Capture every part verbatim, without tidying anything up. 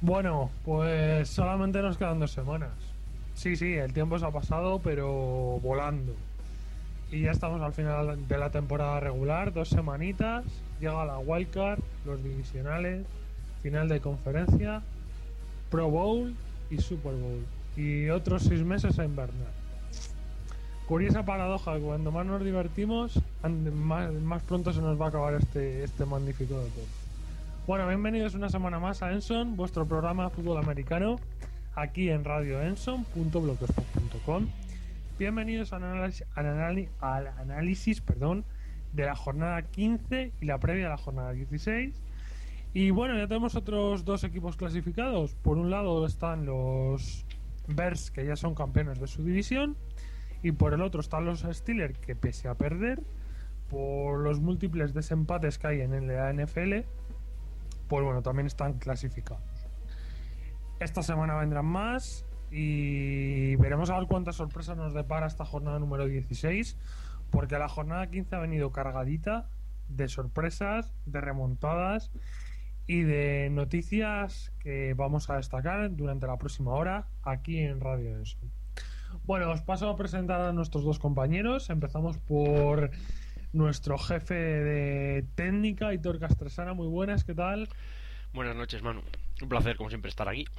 Bueno, pues solamente nos quedan dos semanas. Sí, sí, el tiempo se ha pasado, pero volando. Y ya estamos al final de la temporada regular, dos semanitas. Llega la wildcard, los divisionales, final de conferencia, Pro Bowl y Super Bowl. Y otros seis meses a invernar. Curiosa paradoja, que cuando más nos divertimos, más, más pronto se nos va a acabar este, este magnífico deporte. Bueno, bienvenidos una semana más a Enson, vuestro programa de fútbol americano, aquí en radio enson punto blogspot punto com. Bienvenidos al análisis, al análisis, al análisis perdón, de la jornada quince y la previa a la jornada dieciséis. Y bueno, ya tenemos otros dos equipos clasificados. Por un lado están los Bears, que ya son campeones de su división, y por el otro están los Steelers, que pese a perder por los múltiples desempates que hay en la N F L, pues bueno, también están clasificados. Esta semana vendrán más y veremos a ver cuántas sorpresas nos depara esta jornada número dieciséis, porque la jornada quince ha venido cargadita de sorpresas, de remontadas y de noticias que vamos a destacar durante la próxima hora aquí en Radio Enson. Bueno, os paso a presentar a nuestros dos compañeros. Empezamos por nuestro jefe de técnica, Aitor Castresana. Muy buenas, ¿qué tal? Buenas noches, Manu. Un placer, como siempre, estar aquí.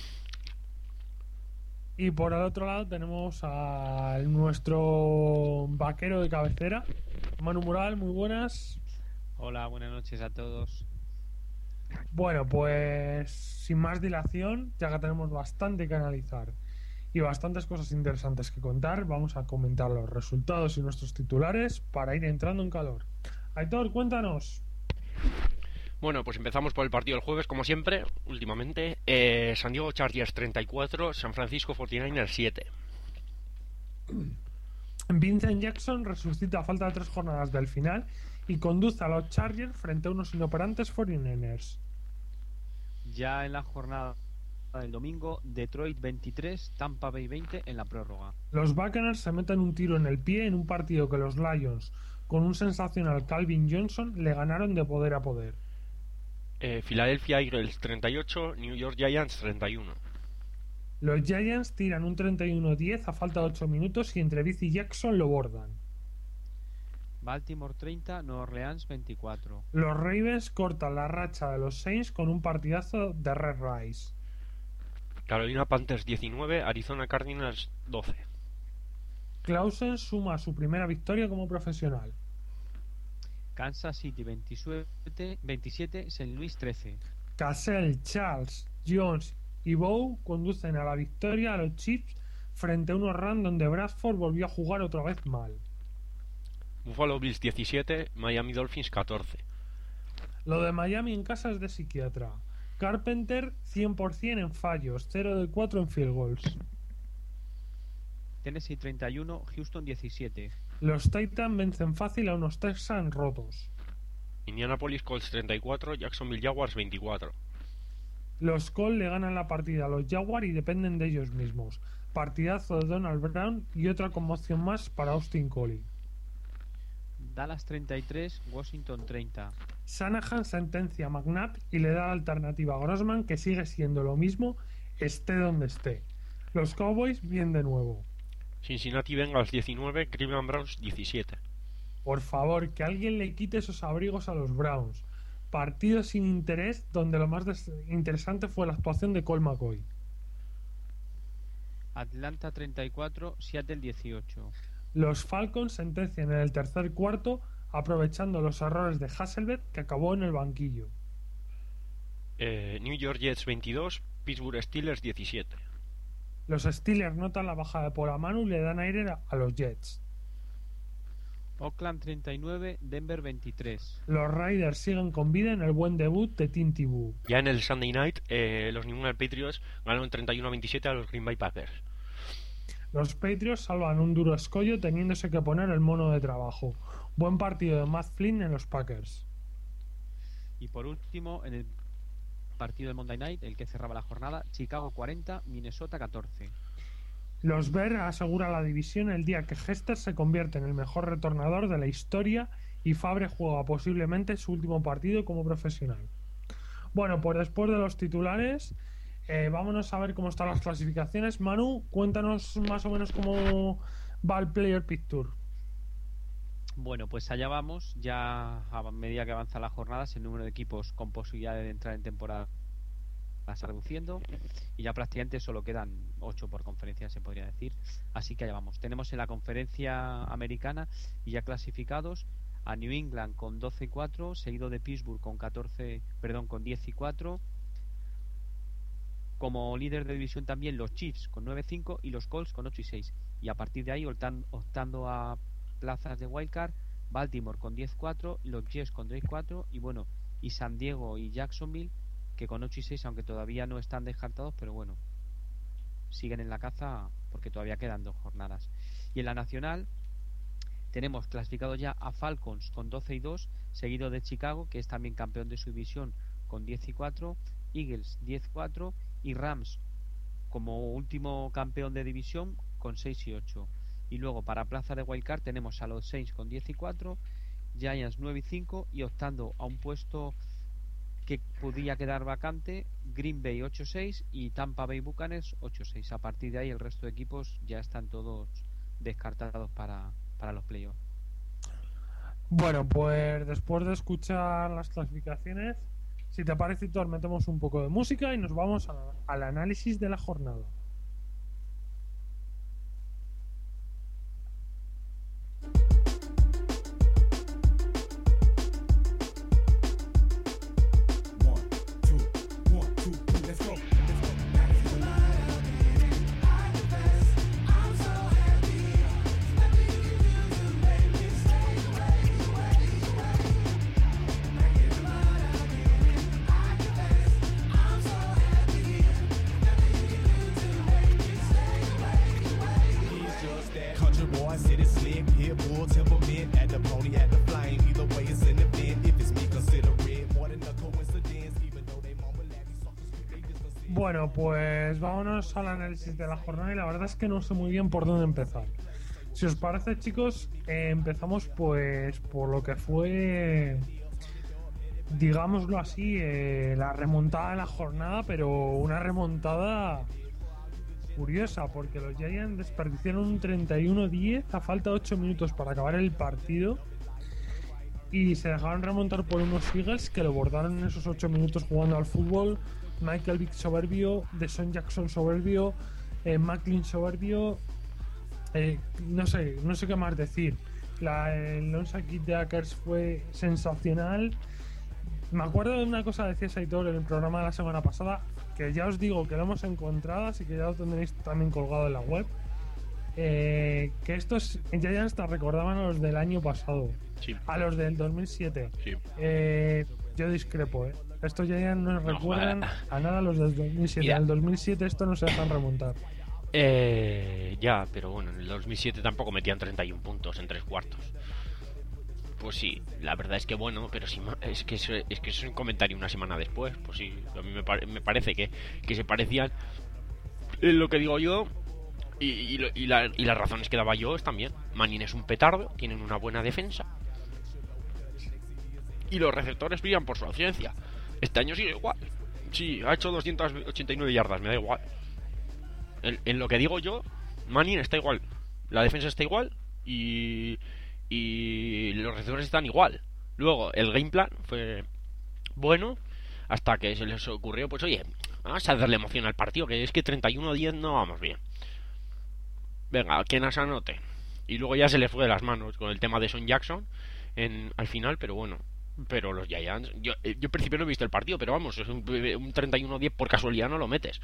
Y por el otro lado tenemos a nuestro vaquero de cabecera, Manu Mural. Muy buenas. Hola, buenas noches a todos. Bueno, pues sin más dilación, ya que tenemos bastante que analizar y bastantes cosas interesantes que contar, vamos a comentar los resultados y nuestros titulares para ir entrando en calor. Aitor, cuéntanos. Bueno, pues empezamos por el partido del jueves, como siempre, últimamente. Eh, San Diego Chargers treinta y cuatro, San Francisco cuarenta y nueve siete. Vincent Jackson resucita a falta de tres jornadas del final y conduce a los Chargers frente a unos inoperantes cuarenta y nueve ers. Ya en la jornada del domingo, Detroit veintitrés, Tampa Bay veinte en la prórroga. Los Buccaneers se meten un tiro en el pie en un partido que los Lions, con un sensacional Calvin Johnson, le ganaron de poder a poder. Eh, Philadelphia Eagles treinta y ocho, New York Giants treinta y uno. Los Giants tiran un treinta y uno diez a falta de ocho minutos y entre Viz y Jackson lo bordan. Baltimore treinta, Nueva Orleans veinticuatro. Los Ravens cortan la racha de los Saints con un partidazo de Red Rice. Carolina Panthers diecinueve, Arizona Cardinals doce. Clausen suma su primera victoria como profesional. Kansas City veintisiete, veintisiete, Saint Louis trece. Cassell, Charles, Jones y Bow conducen a la victoria a los Chiefs frente a unos Rams donde Bradford volvió a jugar otra vez mal. Buffalo Bills diecisiete, Miami Dolphins catorce. Lo de Miami en casa es de psiquiatra. Carpenter cien por ciento en fallos, cero de cuatro en field goals. Tennessee treinta y uno, Houston diecisiete. Los Titans vencen fácil a unos Texans rotos. Indianapolis Colts treinta y cuatro, Jacksonville Jaguars veinticuatro. Los Colts le ganan la partida a los Jaguars y dependen de ellos mismos. Partidazo de Donald Brown y otra conmoción más para Austin Collie. Dallas treinta y tres, Washington treinta. Shanahan sentencia a McNabb y le da la alternativa a Grossman, que sigue siendo lo mismo, esté donde esté. Los Cowboys bien de nuevo. Cincinnati Bengals diecinueve, Cleveland Browns diecisiete. Por favor, que alguien le quite esos abrigos a los Browns. Partido sin interés donde lo más des- interesante fue la actuación de Colt McCoy. Atlanta treinta y cuatro, Seattle dieciocho. Los Falcons sentencian en el tercer cuarto aprovechando los errores de Hasselbeck, que acabó en el banquillo. Eh, New York Jets veintidós, Pittsburgh Steelers diecisiete. Los Steelers notan la bajada de Polamanu y le dan aire a los Jets. Oakland treinta y nueve, Denver veintitrés. Los Raiders siguen con vida en el buen debut de Tim Tebow. Ya en el Sunday Night, eh, los New England Patriots ganaron treinta y uno a veintisiete a los Green Bay Packers. Los Patriots salvan un duro escollo teniéndose que poner el mono de trabajo. Buen partido de Matt Flynn en los Packers. Y por último, en el partido del Monday Night, el que cerraba la jornada, Chicago cuarenta, Minnesota catorce. Los Bears aseguran la división el día que Hester se convierte en el mejor retornador de la historia y Favre juega posiblemente su último partido como profesional. Bueno, pues después de los titulares, Eh, vámonos a ver cómo están las clasificaciones. Manu, cuéntanos más o menos cómo va el Player Picture. Bueno, pues allá vamos. Ya a medida que avanza las jornadas, el número de equipos con posibilidad de entrar en temporada está reduciendo y ya prácticamente solo quedan ocho por conferencia, se podría decir. Así que allá vamos. Tenemos en la conferencia americana y ya clasificados a New England con doce y cuatro, seguido de Pittsburgh con catorce, perdón, con diez y cuatro. Como líder de división también los Chiefs con nueve y cinco y los Colts con ocho y seis. Y a partir de ahí optando, optando a plazas de wildcard, Baltimore con diez y cuatro, los Jets con diez y cuatro y bueno, y San Diego y Jacksonville que con ocho y seis, aunque todavía no están descartados, pero bueno, siguen en la caza porque todavía quedan dos jornadas. Y en la nacional tenemos clasificado ya a Falcons con doce y dos, seguido de Chicago, que es también campeón de su división con diez y cuatro, Eagles diez y cuatro y Rams como último campeón de división con seis y ocho. Y luego para plaza de wildcard tenemos a los Saints con diez y cuatro, Giants nueve y cinco y optando a un puesto que podía quedar vacante Green Bay ocho seis y Tampa Bay Buccaneers ocho seis. A partir de ahí el resto de equipos ya están todos descartados para, para los playoffs. Bueno, pues después de escuchar las clasificaciones, si te parece, Hitor, metemos un poco de música y nos vamos a, al análisis de la jornada. Bueno, pues vámonos al análisis de la jornada y la verdad es que no sé muy bien por dónde empezar. Si os parece, chicos, eh, empezamos pues por lo que fue, digámoslo así, eh, la remontada de la jornada, pero una remontada curiosa porque los Giants desperdiciaron un treinta y uno diez a falta de ocho minutos para acabar el partido y se dejaron remontar por unos Eagles que lo bordaron en esos ocho minutos jugando al fútbol. Michael Vick soberbio, Deshaun Jackson soberbio, eh, Macklin soberbio, eh, no sé, no sé qué más decir. La, el onside kick de Akers fue sensacional. Me acuerdo de una cosa que decía Saitor en el programa de la semana pasada, que ya os digo que lo hemos encontrado, así que ya lo tendréis también colgado en la web. Eh, que estos Giants te recordaban a los del año pasado, sí. A los del dos mil siete. Sí. Eh, yo discrepo, ¿eh? Estos ya no nos recuerdan no, a nada los del dos mil siete. Mira. En el dos mil siete esto no se dejan remontar. Eh, ya, pero bueno, en el dos mil siete tampoco metían treinta y uno puntos en tres cuartos. Pues sí, la verdad es que bueno, pero si es que eso, es que eso es un comentario una semana después. Pues sí, a mí me, pare, me parece que, que se parecían en lo que digo yo y, y, y, la, y las razones que daba yo es también. Manning es un petardo, tienen una buena defensa y los receptores brillan por su ausencia. Este año sigue igual. Sí, ha hecho doscientas ochenta y nueve yardas, me da igual. En, en lo que digo yo, Manning está igual. La defensa está igual y, y los receptores están igual. Luego, el game plan fue bueno hasta que se les ocurrió, pues oye, vamos a darle emoción al partido, que es que treinta y uno a diez no vamos bien. Venga, que nos anote. Y luego ya se les fue de las manos con el tema de Son Jackson en, al final, pero bueno. Pero los Giants, yo, yo en principio no he visto el partido, pero vamos, es un, un treinta y uno diez por casualidad no lo metes.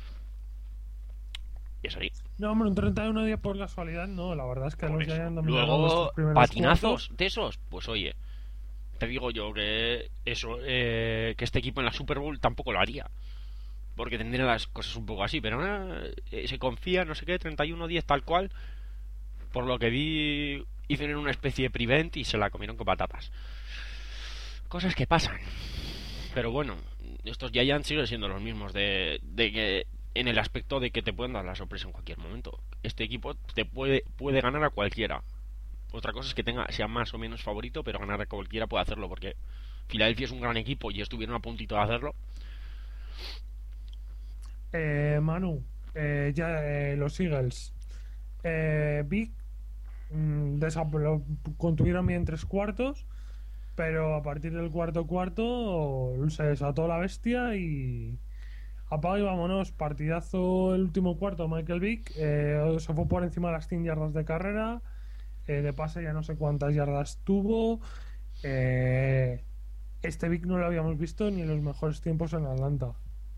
Y es ahí. No, hombre, un treinta y uno diez por casualidad no, la verdad es que Por los eso. Giants dominaron Luego, los primeros patinazos cuartos. de esos, pues oye, te digo yo que eso, eh, que este equipo en la Super Bowl tampoco lo haría. Porque tendría las cosas un poco así, pero eh, se confía, no sé qué, treinta y uno diez tal cual. Por lo que vi, hicieron una especie de prevent y se la comieron con patatas. Cosas que pasan. Pero bueno, estos Giants siguen siendo los mismos de, de que en el aspecto de que te pueden dar la sorpresa en cualquier momento. Este equipo te puede puede ganar a cualquiera. Otra cosa es que tenga sea más o menos favorito, pero ganar a cualquiera puede hacerlo porque Filadelfia es un gran equipo y estuvieron a puntito de hacerlo. Eh, Manu, eh, ya eh, los Eagles. Eh, Big mm, desa- lo contuvieron bien tres cuartos, pero a partir del cuarto cuarto se desató la bestia y apaga y vámonos. Partidazo el último cuarto. Michael Vick eh, se fue por encima de las cien yardas de carrera. Eh, de pase ya no sé cuántas yardas tuvo. Eh, este Vick no lo habíamos visto ni en los mejores tiempos en Atlanta.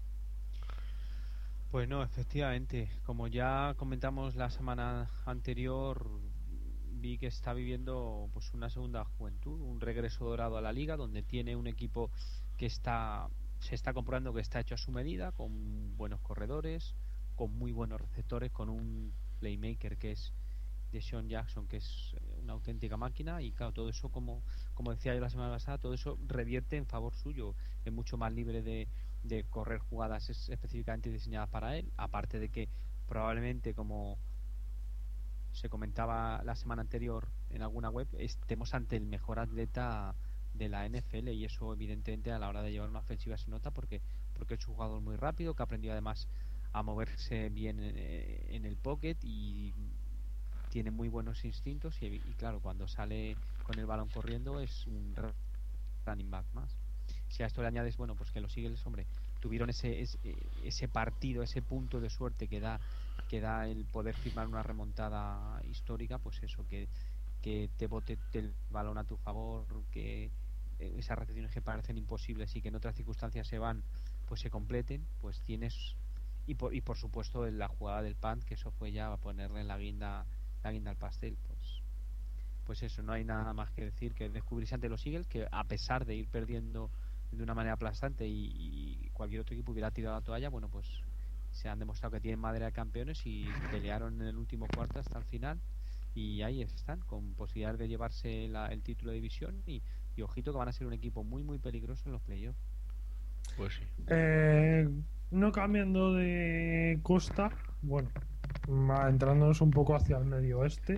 Pues no, efectivamente, como ya comentamos la semana anterior, vi que está viviendo pues una segunda juventud, un regreso dorado a la liga, donde tiene un equipo que está se está comprobando que está hecho a su medida, con buenos corredores, con muy buenos receptores, con un playmaker que es de Sean Jackson, que es eh, una auténtica máquina. Y claro, todo eso, como, como decía yo la semana pasada, todo eso revierte en favor suyo, es mucho más libre de, de correr jugadas es, específicamente diseñadas para él, aparte de que probablemente, como se comentaba la semana anterior en alguna web, estemos ante el mejor atleta de la N F L, y eso evidentemente a la hora de llevar una ofensiva se nota, porque porque es un jugador muy rápido, que ha aprendido además a moverse bien en, en el pocket, y tiene muy buenos instintos, y, y claro, cuando sale con el balón corriendo es un running back más. Si a esto le añades, bueno, pues que los Eagles, hombre, tuvieron ese, ese, ese partido, ese punto de suerte que da que da el poder firmar una remontada histórica, pues eso, que, que te bote el balón a tu favor, que esas recepciones que parecen imposibles y que en otras circunstancias se van, pues se completen, pues tienes. Y por, y por supuesto en la jugada del punt, que eso fue ya a ponerle la guinda la guinda al pastel. Pues pues eso, no hay nada más que decir que descubrirse ante los Eagles, que a pesar de ir perdiendo de una manera aplastante y, y cualquier otro equipo hubiera tirado la toalla, bueno, pues se han demostrado que tienen madera de campeones y pelearon en el último cuarto hasta el final, y ahí están, con posibilidad de llevarse la, el título de división, y, y ojito que van a ser un equipo muy muy peligroso en los playoffs. Pues sí. Eh, no cambiando de costa, bueno, entrándonos un poco hacia el medio oeste.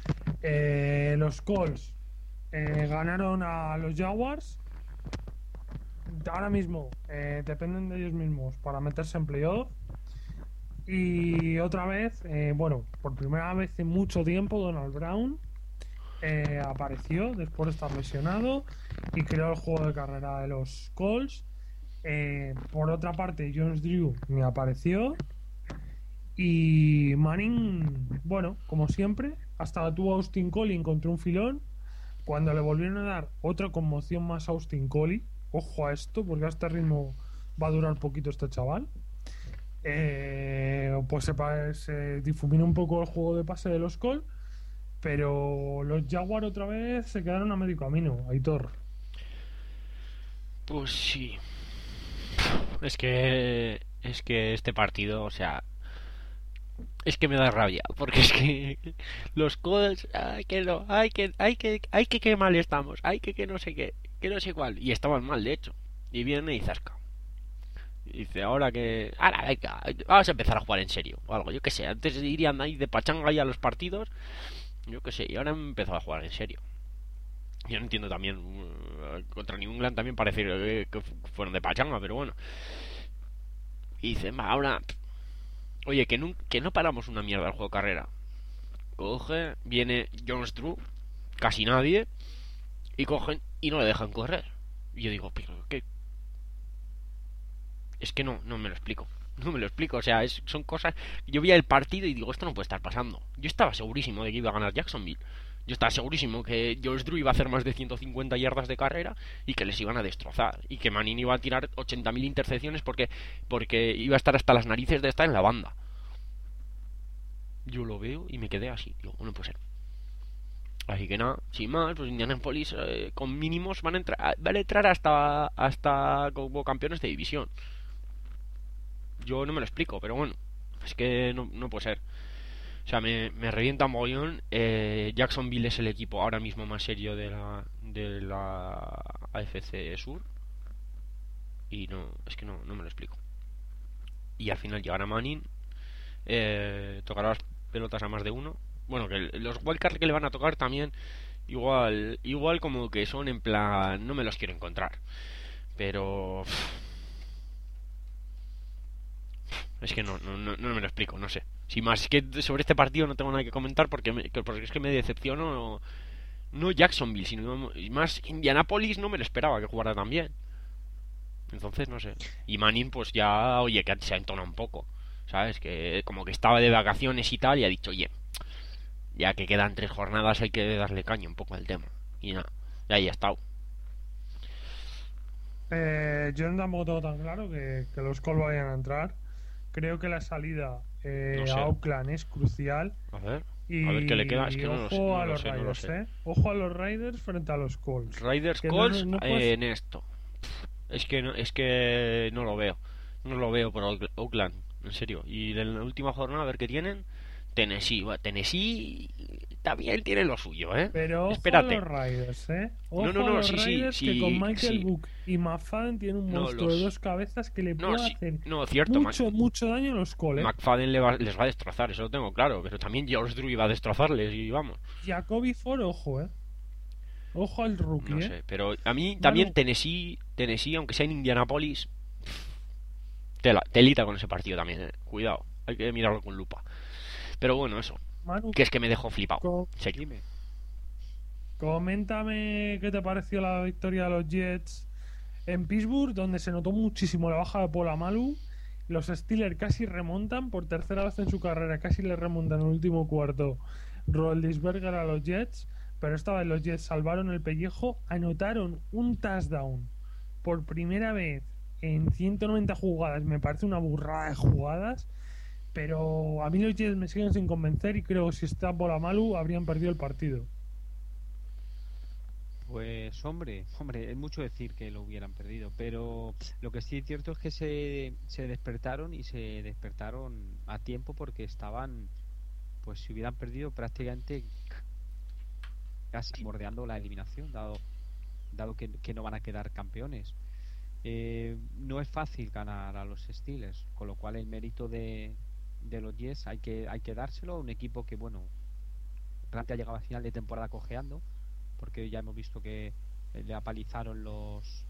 Eh, los Colts eh, ganaron a los Jaguars. Ahora mismo eh, dependen de ellos mismos para meterse en playoff. Y otra vez, eh, bueno, por primera vez en mucho tiempo, Donald Brown eh, apareció después de estar lesionado y creó el juego de carrera de los Colts. Eh, por otra parte, Jones Drew me apareció. Y Manning, bueno, como siempre, hasta tuvo a Austin Collie, encontró un filón. Cuando le volvieron a dar otra conmoción más a Austin Collie, ojo a esto, porque a este ritmo va a durar poquito este chaval. Eh, pues se, se difuminó un poco el juego de pase de los Colts, pero los Jaguars otra vez se quedaron a medio camino, Aitor. Pues sí. Es que es que este partido, o sea, es que me da rabia, porque es que los Colts, ay que no, ay que, ay que, ay que qué mal estamos, ay que que no sé qué, que no sé cuál, y estaban mal de hecho, y viene y zasca, y dice ahora que, ahora venga, vamos a empezar a jugar en serio, o algo, yo que sé, antes irían ahí de pachanga ahí a los partidos, yo que sé, y ahora han empezado a jugar en serio. Yo no entiendo también, uh, contra New England también parece que, que fueron de pachanga, pero bueno, y dice, va, ahora... Oye, que no, que no paramos una mierda el juego de carrera. Coge, viene Jones Drew, casi nadie, y cogen y no le dejan correr. Y yo digo, pero ¿qué? Es que no, no me lo explico. No me lo explico, o sea, es, son cosas... Yo vi el partido y digo, esto no puede estar pasando. Yo estaba segurísimo de que iba a ganar Jacksonville. Yo estaba segurísimo que Jones Drew iba a hacer más de ciento cincuenta yardas de carrera y que les iban a destrozar. Y que Manning iba a tirar ochenta mil intercepciones porque, porque iba a estar hasta las narices de estar en la banda. Yo lo veo y me quedé así. Digo, no puede ser. Así que nada, sin más, pues Indianapolis eh, con mínimos van a entrar, van a entrar hasta hasta como campeones de división. Yo no me lo explico, pero bueno, es que no, no puede ser. O sea, me, me revienta mogollón. Eh, Jacksonville es el equipo ahora mismo más serio de la de la A F C Sur. Y no, es que no, no me lo explico. Y al final llegará Manning. Eh, tocará las pelotas a más de uno. Bueno, que los wildcards que le van a tocar también igual igual como que son en plan no me los quiero encontrar, pero Es que no, no, no, no me lo explico, no sé. Si más que sobre este partido no tengo nada que comentar porque, me, porque es que me decepcionó. No, no Jacksonville, sino más Indianapolis, no me lo esperaba que jugara tan bien. Entonces, no sé. Y Manning, pues ya, oye, que se ha entonado un poco. ¿Sabes? Que como que estaba de vacaciones y tal, y ha dicho, oye, ya que quedan tres jornadas, hay que darle caña un poco al tema. Y nada, y ahí ha estado. Eh, yo tampoco tengo tan claro que, que los Colts vayan a entrar. Creo que la salida eh, No sé. a Oakland es crucial. A ver, Y a ver qué le queda. Es que no lo sé, ojo no a lo los sé, no lo Raiders, sé. ¿eh? Ojo a los Raiders frente a los Colts. Raiders Que no- Colts no eh, puedes- en esto. Es que no, es que no lo veo. No lo veo por Oak- Oakland, en serio. Y en la última jornada, a ver qué tienen. Tennessee, bueno, Tennessee también tiene lo suyo, ¿eh? Pero ojo Espérate. a los Raiders, ¿eh? Ojo No, no, no, a los sí, sí, Raiders sí, que con Michael sí. Book y McFadden tiene un No, monstruo los- de dos cabezas que le No, puede sí, hacer no, cierto. mucho, mucho daño a los Colts. ¿eh? McFadden le va- les va a destrozar, eso lo tengo claro. Pero también George Drew iba a destrozarles y vamos. Jacoby Ford, ojo, ¿eh? Ojo al rookie, No ¿eh? sé, pero a mí también Manu. Tennessee, Tennessee, aunque sea en Indianapolis, tela, telita con ese partido también, ¿eh? Cuidado, hay que mirarlo con lupa. Pero bueno, eso, Manu, que es que me dejó flipado. co- En serio. Dime. coméntame qué te pareció la victoria de los Jets en Pittsburgh, donde se notó muchísimo la baja de Polamalu. Los Steelers casi remontan por tercera vez en su carrera, casi le remontan en el último cuarto Roethlisberger a los Jets, pero esta vez los Jets salvaron el pellejo, anotaron un touchdown por primera vez en ciento noventa jugadas. Me parece una burrada de jugadas, pero a mí los Jets me siguen sin convencer y creo que si está Polamalu habrían perdido el partido. Pues hombre, hombre, es mucho decir que lo hubieran perdido, pero lo que sí es cierto es que se, se despertaron y se despertaron a tiempo porque estaban, pues si hubieran perdido prácticamente casi bordeando la eliminación, dado, dado que, que no van a quedar campeones. Eh, no es fácil ganar a los Steelers, con lo cual el mérito de, de los Jets hay que, hay que dárselo a un equipo que, bueno, realmente ha llegado a final de temporada cojeando, porque ya hemos visto que le apalizaron los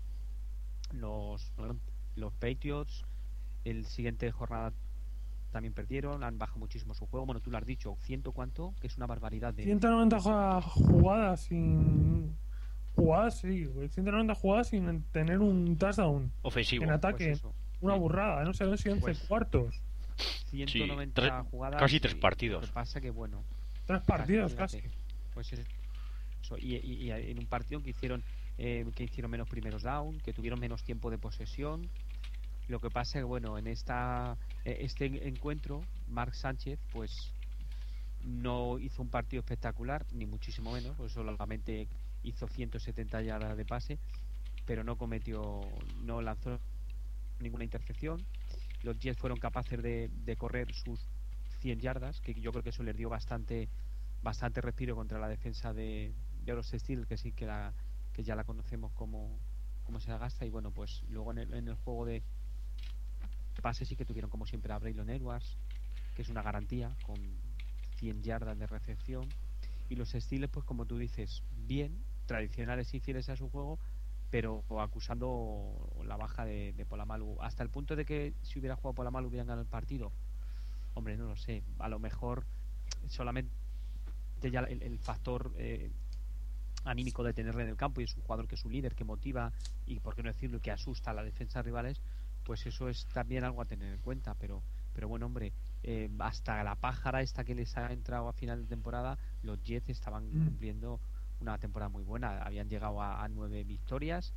los los Patriots. El siguiente jornada también perdieron, han bajado muchísimo su juego. Bueno, tú lo has dicho, ciento cuánto, que es una barbaridad de ciento noventa jugadas sin jugadas, sí, ciento noventa jugadas sin tener un touchdown Ofensivo. en ataque. pues eso, Una burrada, no sé, no sé, once Pues- cuartos. ciento noventa Sí, tres- jugadas, casi tres y partidos. Lo que pasa que bueno, Tres partidos fíjate, casi. pues eso, y, y- y en un partido que hicieron eh, que hicieron menos primeros down, que tuvieron menos tiempo de posesión. Lo que pasa que bueno, en esta eh, este encuentro Mark Sánchez pues no hizo un partido espectacular, ni muchísimo menos, pues solamente hizo ciento setenta yardas de pase, pero no cometió, no lanzó ninguna intercepción. Los Jets fueron capaces de, de correr sus cien yardas, que yo creo que eso les dio bastante bastante respiro contra la defensa de, de los Steelers, que sí que la que ya la conocemos como, como se la gasta. Y bueno, pues luego en el, en el juego de pase sí que tuvieron como siempre a Braylon Edwards, que es una garantía con cien yardas de recepción. Y los Steelers, pues como tú dices, bien, tradicionales y fieles a su juego, pero acusando la baja de, de Polamalu, hasta el punto de que si hubiera jugado Polamalu hubieran ganado el partido. Hombre, no lo sé, a lo mejor solamente ya el, el factor eh, anímico de tenerle en el campo, y es un jugador que es un líder, que motiva y, por qué no decirlo, que asusta a la defensa rivales, pues eso es también algo a tener en cuenta. Pero pero bueno, hombre, eh, hasta la pájara esta que les ha entrado a final de temporada, los Jets estaban Mm. cumpliendo una temporada muy buena, habían llegado a, a nueve victorias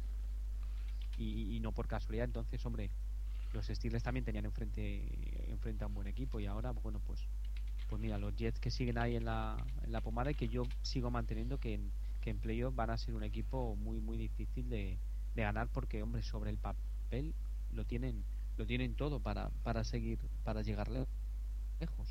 y, y no por casualidad. Entonces, hombre, los Steelers también tenían enfrente enfrente a un buen equipo, y ahora, bueno, pues pues mira, los Jets que siguen ahí en la, en la pomada, y que yo sigo manteniendo que en, que en playoff van a ser un equipo muy muy difícil de, de ganar, porque hombre, sobre el papel lo tienen lo tienen todo para, para seguir, para llegar le- lejos.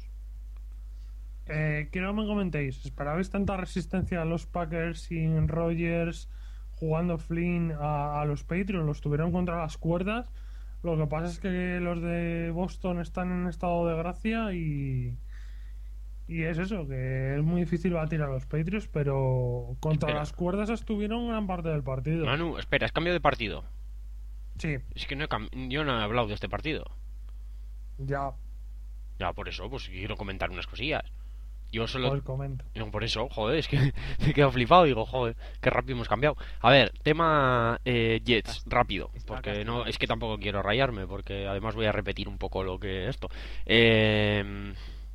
Eh, quiero que me comentéis, ¿esperabais tanta resistencia a los Packers sin Rodgers, jugando Flynn a, a los Patriots? Los tuvieron contra las cuerdas. Lo que pasa es que los de Boston están en estado de gracia y y es eso, que es muy difícil batir a los Patriots, pero contra Espera. las cuerdas estuvieron gran parte del partido. Manu, espera, es cambio de partido. Sí, Es que no he cam- yo no he hablado de este partido. Ya, Ya, por eso, pues quiero comentar unas cosillas. Yo solo... pues comenta. No, por eso, joder, es que me he quedado flipado. Digo, joder, qué rápido hemos cambiado. A ver, tema eh, Jets, Cast- rápido. Está Porque no, castigado. es que tampoco quiero rayarme. Porque además voy a repetir un poco lo que esto. Eh,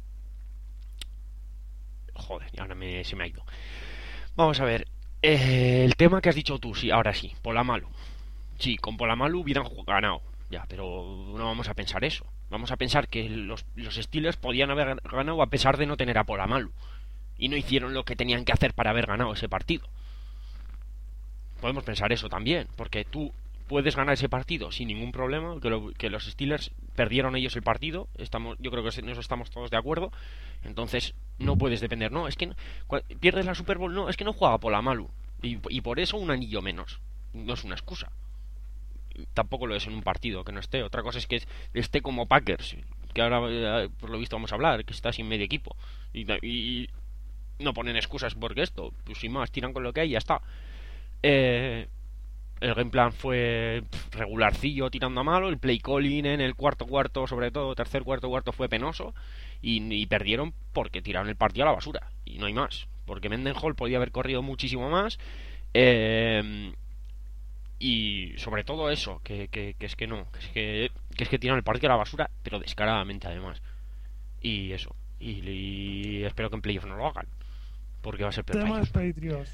joder, ahora me, se me ha ido. Vamos a ver. eh, el tema que has dicho tú, sí, ahora sí. Polamalu. Sí, con Polamalu hubieran ju- ganado. Ya, pero no vamos a pensar eso. Vamos a pensar que los, los Steelers podían haber ganado a pesar de no tener a Polamalu. Y no hicieron lo que tenían que hacer para haber ganado ese partido. Podemos pensar eso también, porque tú puedes ganar ese partido sin ningún problema, que, lo- que los Steelers perdieron ellos el partido, estamos, yo creo que en eso estamos todos de acuerdo, entonces no puedes depender, no, es que no- cua- pierdes la Super Bowl, no, es que no juega Polamalu, y, y por eso un anillo menos, no es una excusa, tampoco lo es en un partido que no esté, otra cosa es que esté como Packers, que ahora eh, por lo visto vamos a hablar, que está sin medio equipo, y, y no ponen excusas porque esto, pues sin más, tiran con lo que hay y ya está. Eh, el game plan fue pff, regularcillo tirando a malo, el play calling en el cuarto cuarto, sobre todo tercer cuarto cuarto fue penoso y, y perdieron porque tiraron el partido a la basura y no hay más, porque Mendenhall podía haber corrido muchísimo más eh, y sobre todo eso, que, que, que es que no, que es que, que es que tiraron el partido a la basura, pero descaradamente además. Y eso, y, y espero que en playoff no lo hagan, porque va a ser peor para Temas ellos. Patriots.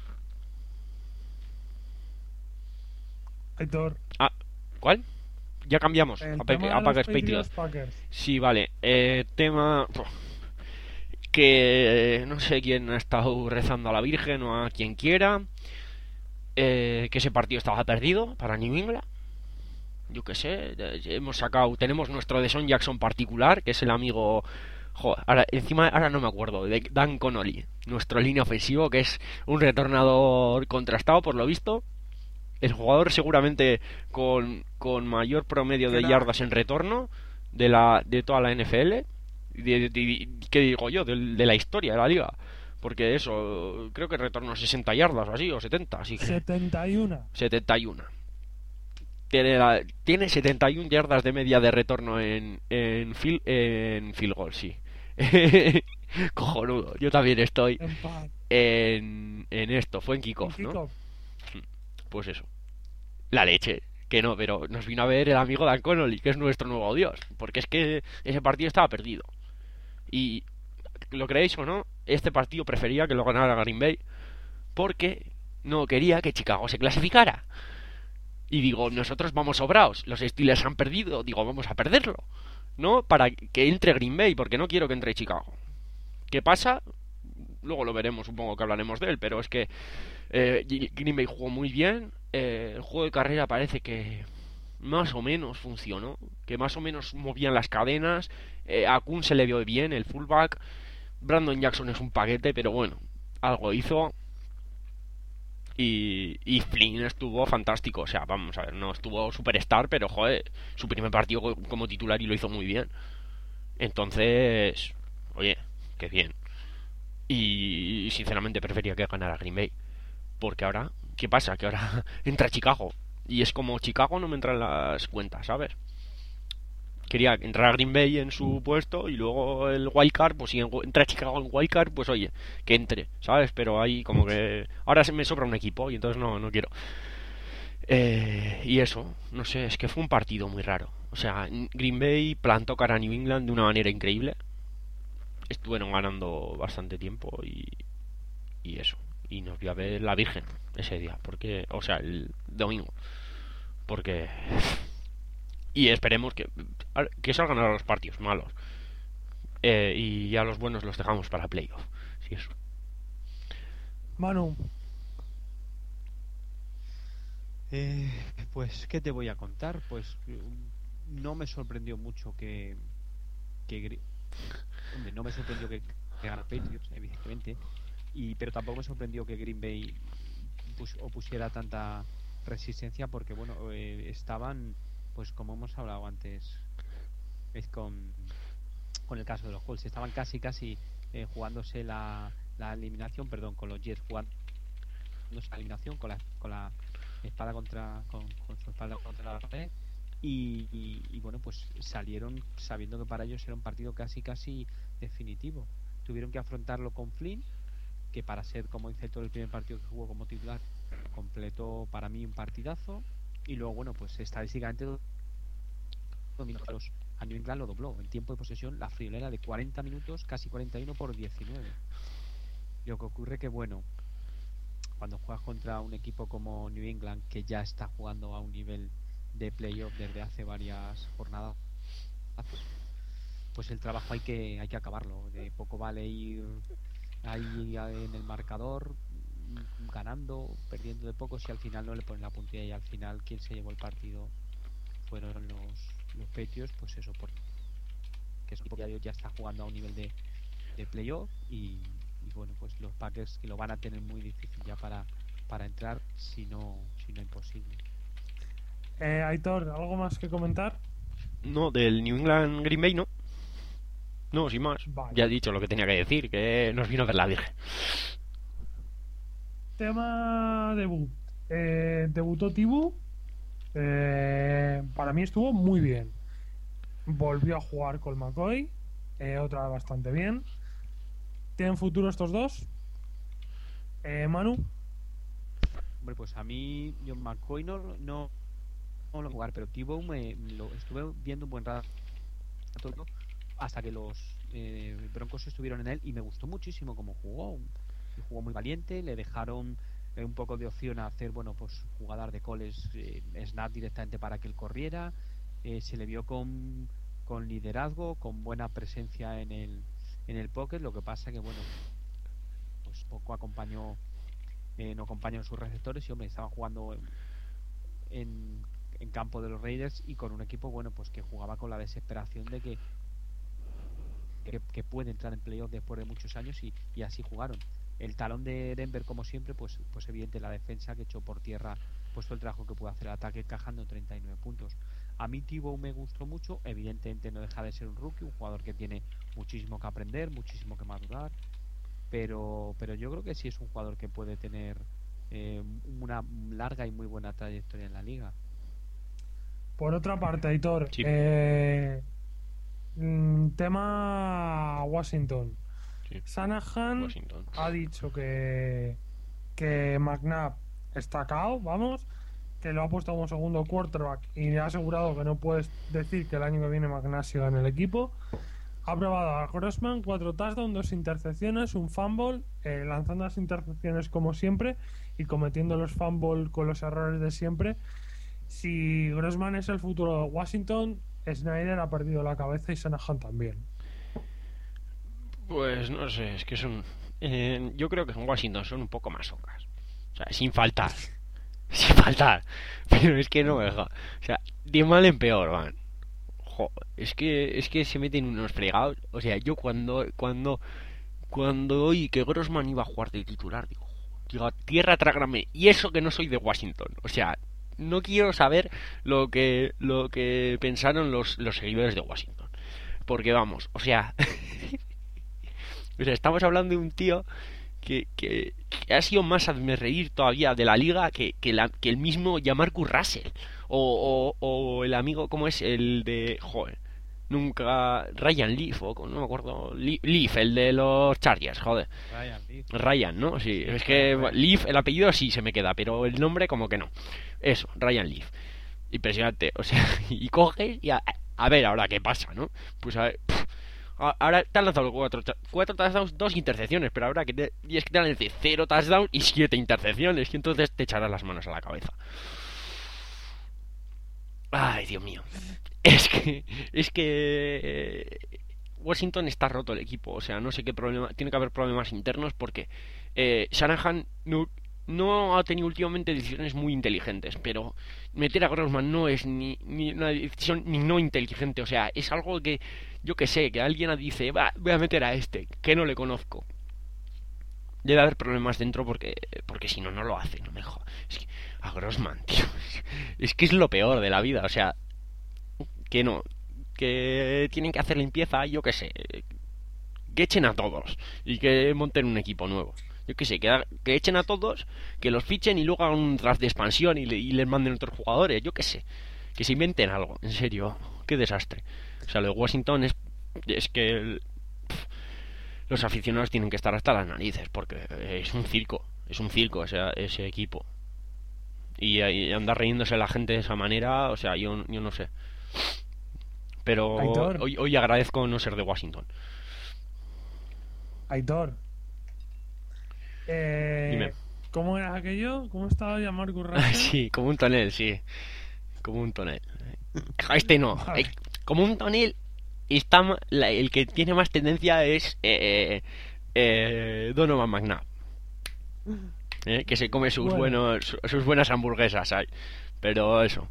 Aitor, Ah, ¿cuál? Ya cambiamos el a, Pe- tema a de los Packers Patriots Patriots. Packers. Sí, vale. Eh, tema uf, que eh, no sé quién ha estado rezando a la Virgen o a quien quiera. Eh, que ese partido estaba perdido para New England. Yo qué sé. eh, Hemos sacado. Tenemos nuestro Deshaun Jackson particular, que es el amigo. Joder, ahora, encima ahora no me acuerdo. De Dan Connolly. Nuestro línea ofensivo, que es un retornador contrastado por lo visto. El jugador seguramente con, con mayor promedio de Crack. yardas en retorno de la de toda la N F L. De, de- de- ¿Qué digo yo? De, de la historia de la liga. Porque eso, creo que retornó sesenta yardas o así, o setenta, así que setenta y uno. setenta y uno. Tiene, la- tiene setenta y una yardas de media de retorno en, en, field, en field goal, sí. Cojonudo, yo también estoy En paz. en, en esto, fue en En kickoff, ¿no? kickoff. Pues eso. La leche. Que no, pero nos vino a ver el amigo Dan Connolly, que es nuestro nuevo dios. Porque es que ese partido estaba perdido. Y lo creéis o no, este partido prefería que lo ganara Green Bay. Porque no quería que Chicago se clasificara. Y digo, nosotros vamos sobrados. Los Steelers han perdido. Digo, vamos a perderlo. No para que entre Green Bay, porque no quiero que entre Chicago. ¿Qué pasa? Luego lo veremos, supongo que hablaremos de él. Pero es que eh, Green Bay jugó muy bien. Eh, el juego de carrera parece que más o menos funcionó. Que más o menos movían las cadenas. Eh, a Kun se le vio bien, el fullback. Brandon Jackson es un paquete, pero bueno, algo hizo. Y, y Flynn estuvo fantástico. O sea, vamos a ver, no estuvo superstar, pero joder, su primer partido co- como titular y lo hizo muy bien. Entonces, oye, qué bien. Y sinceramente prefería que ganara Green Bay. Porque ahora, ¿qué pasa? Que ahora entra Chicago. Y es como Chicago no me entra en las cuentas, ¿sabes? Quería entrar a Green Bay en su puesto y luego el wildcard, pues si entra Chicago en wildcard, pues oye, que entre, ¿sabes? Pero ahí como que ahora se me sobra un equipo y entonces no, no quiero. Eh, y eso, no sé, es que fue un partido muy raro. O sea, Green Bay plantó cara a New England de una manera increíble. Estuvieron ganando bastante tiempo y, y eso. Y nos vio a ver la Virgen ese día, porque, o sea, el domingo. Porque y esperemos que, que salgan ahora los partidos malos. Eh, y ya los buenos los dejamos para playoff. Sí, eso. Manu, Eh, pues, ¿qué te voy a contar? Pues eh, no me sorprendió mucho que, que Gri- hombre, no me sorprendió que, que ganara Patriots, evidentemente, y pero tampoco me sorprendió que Green Bay pus- opusiera tanta resistencia porque bueno, eh, estaban, pues como hemos hablado antes, es con con el caso de los Colts, estaban casi casi eh, jugándose la, la eliminación, perdón, con los Jets jugando la eliminación con la con la espada contra con, con su espalda contra la pared y, y, y bueno, pues salieron sabiendo que para ellos era un partido casi casi definitivo. Tuvieron que afrontarlo con Flynn, que para ser, como dice todo el primer partido que jugó como titular, completó para mí un partidazo. Y luego, bueno, pues estadísticamente minutos a New England lo dobló en tiempo de posesión, la friolera de cuarenta minutos, casi cuarenta y uno por diecinueve. Lo que ocurre que, bueno, cuando juegas contra un equipo como New England, que ya está jugando a un nivel de playoff desde hace varias jornadas, pues el trabajo hay que hay que acabarlo. De poco vale ir ahí en el marcador ganando, perdiendo de poco, si al final no le ponen la puntilla. Y al final quien se llevó el partido fueron los, los Patriots, pues eso, porque es un equipo que ya está jugando a un nivel de, de playoff y, y bueno, pues los Packers, que lo van a tener muy difícil ya para, para entrar, si no, si no imposible. Eh, Aitor, ¿algo más que comentar? No, del New England Green Bay no. No, sin más. Vale. Ya he dicho lo que tenía que decir, que nos vino a ver la Virgen. Tema debut. Eh, debutó Tibu. Eh, para mí estuvo muy bien. Volvió a jugar con McCoy. Eh, otra vez bastante bien. ¿Tienen futuro estos dos? Eh, Manu. Hombre, pues a mí, yo McCoy no, no, no lo voy a jugar, pero Tibu me lo estuve viendo un buen rato hasta que los eh, Broncos estuvieron en él y me gustó muchísimo cómo jugó. Jugó muy valiente, le dejaron eh, un poco de opción a hacer, bueno, pues jugadas de calls, eh, snap directamente para que él corriera. Eh, se le vio con, con liderazgo, con buena presencia en el en el pocket. Lo que pasa que, bueno, pues poco acompañó, eh, no acompañó en sus receptores y, hombre, estaba jugando en, en, en campo de los Raiders y con un equipo, bueno, pues que jugaba con la desesperación de que que, que puede entrar en playoff después de muchos años y, y así jugaron. El talón de Denver, como siempre, pues pues evidente la defensa, que echó por tierra puesto el trabajo que puede hacer el ataque, encajando treinta y nueve puntos. A mí Tibo me gustó mucho, evidentemente no deja de ser un rookie, un jugador que tiene muchísimo que aprender, muchísimo que madurar, pero pero yo creo que sí es un jugador que puede tener eh, una larga y muy buena trayectoria en la liga. Por otra parte, Aitor, Sí. eh, mm, tema Washington. Sí. Shanahan Washington. ha dicho que que McNabb está cao, vamos, que lo ha puesto como segundo quarterback y le ha asegurado que no puedes decir que el año que viene McNabb siga en el equipo. Ha probado a Grossman, cuatro touchdowns, dos intercepciones, un fumble, eh, lanzando las intercepciones como siempre y cometiendo los fumbles con los errores de siempre. Si Grossman es el futuro de Washington, Snyder ha perdido la cabeza y Shanahan también. Pues no sé, es que son... Eh, yo creo que en Washington son un poco más ocas. O sea, sin faltar. Sin faltar. Pero es que no me deja. O sea, de mal en peor van. Jo, es que es que se meten unos fregados. O sea, yo cuando cuando cuando oí que Grossman iba a jugar de titular, digo, digo, tierra trágame. Y eso que no soy de Washington. O sea, no quiero saber lo que lo que pensaron los, los seguidores de Washington. Porque vamos, o sea... O sea, estamos hablando de un tío que, que, que ha sido más hazme reír todavía de la liga que, que, la, que el mismo Jamarcus Russell. O, o, o el amigo, ¿cómo es? El de... Joder, nunca... Ryan Leaf, o no me acuerdo... Leaf, el de los Chargers, joder. Ryan, Leaf. Ryan, ¿no? Sí, es que Leaf, el apellido sí se me queda, pero el nombre como que no. Eso, Ryan Leaf. Impresionante, o sea, y coges y a, a ver ahora qué pasa, ¿no? Pues a ver... Pff, ahora te han lanzado cuatro, cuatro touchdowns, dos intercepciones, pero ahora que te, y es que te han lanzado cero touchdowns y siete intercepciones, y entonces te echarás las manos a la cabeza. Ay, Dios mío. Es que es que Washington está roto el equipo, o sea, no sé qué problema, tiene que haber problemas internos porque eh, Shanahan no no ha tenido últimamente decisiones muy inteligentes, pero meter a Grossman no es ni, ni una decisión ni no inteligente, o sea, es algo que yo que sé, que alguien dice, va, voy a meter a este, que no le conozco. Debe haber problemas dentro porque porque si no, no lo hace, no me jodas. Es que a Grossman, tío, es que es lo peor de la vida, o sea, que no, que tienen que hacer limpieza, yo que sé, que echen a todos y que monten un equipo nuevo. Yo qué sé, que, que echen a todos, que los fichen y luego hagan un draft de expansión y, le, y les manden otros jugadores, yo qué sé. Que se inventen algo, en serio. Qué desastre. O sea, lo de Washington es, es que el- pf, los aficionados tienen que estar hasta las narices, porque es un circo. Es un circo ese, ese equipo. Y, y andar riéndose la gente de esa manera, o sea, yo, yo no sé. Pero Aitor, hoy, hoy agradezco no ser de Washington. Aitor. Dime. Eh, ¿Cómo era aquello? ¿Cómo estaba ya Marcus Rashford? Sí, como un tonel, sí. Como un tonel. Este no. Vale. Eh, Como un tonel, está ma- la- el que tiene más tendencia es eh, eh, Donovan McNabb. ¿Eh? Que se come sus, Bueno, buenos, sus buenas hamburguesas ahí. Pero eso.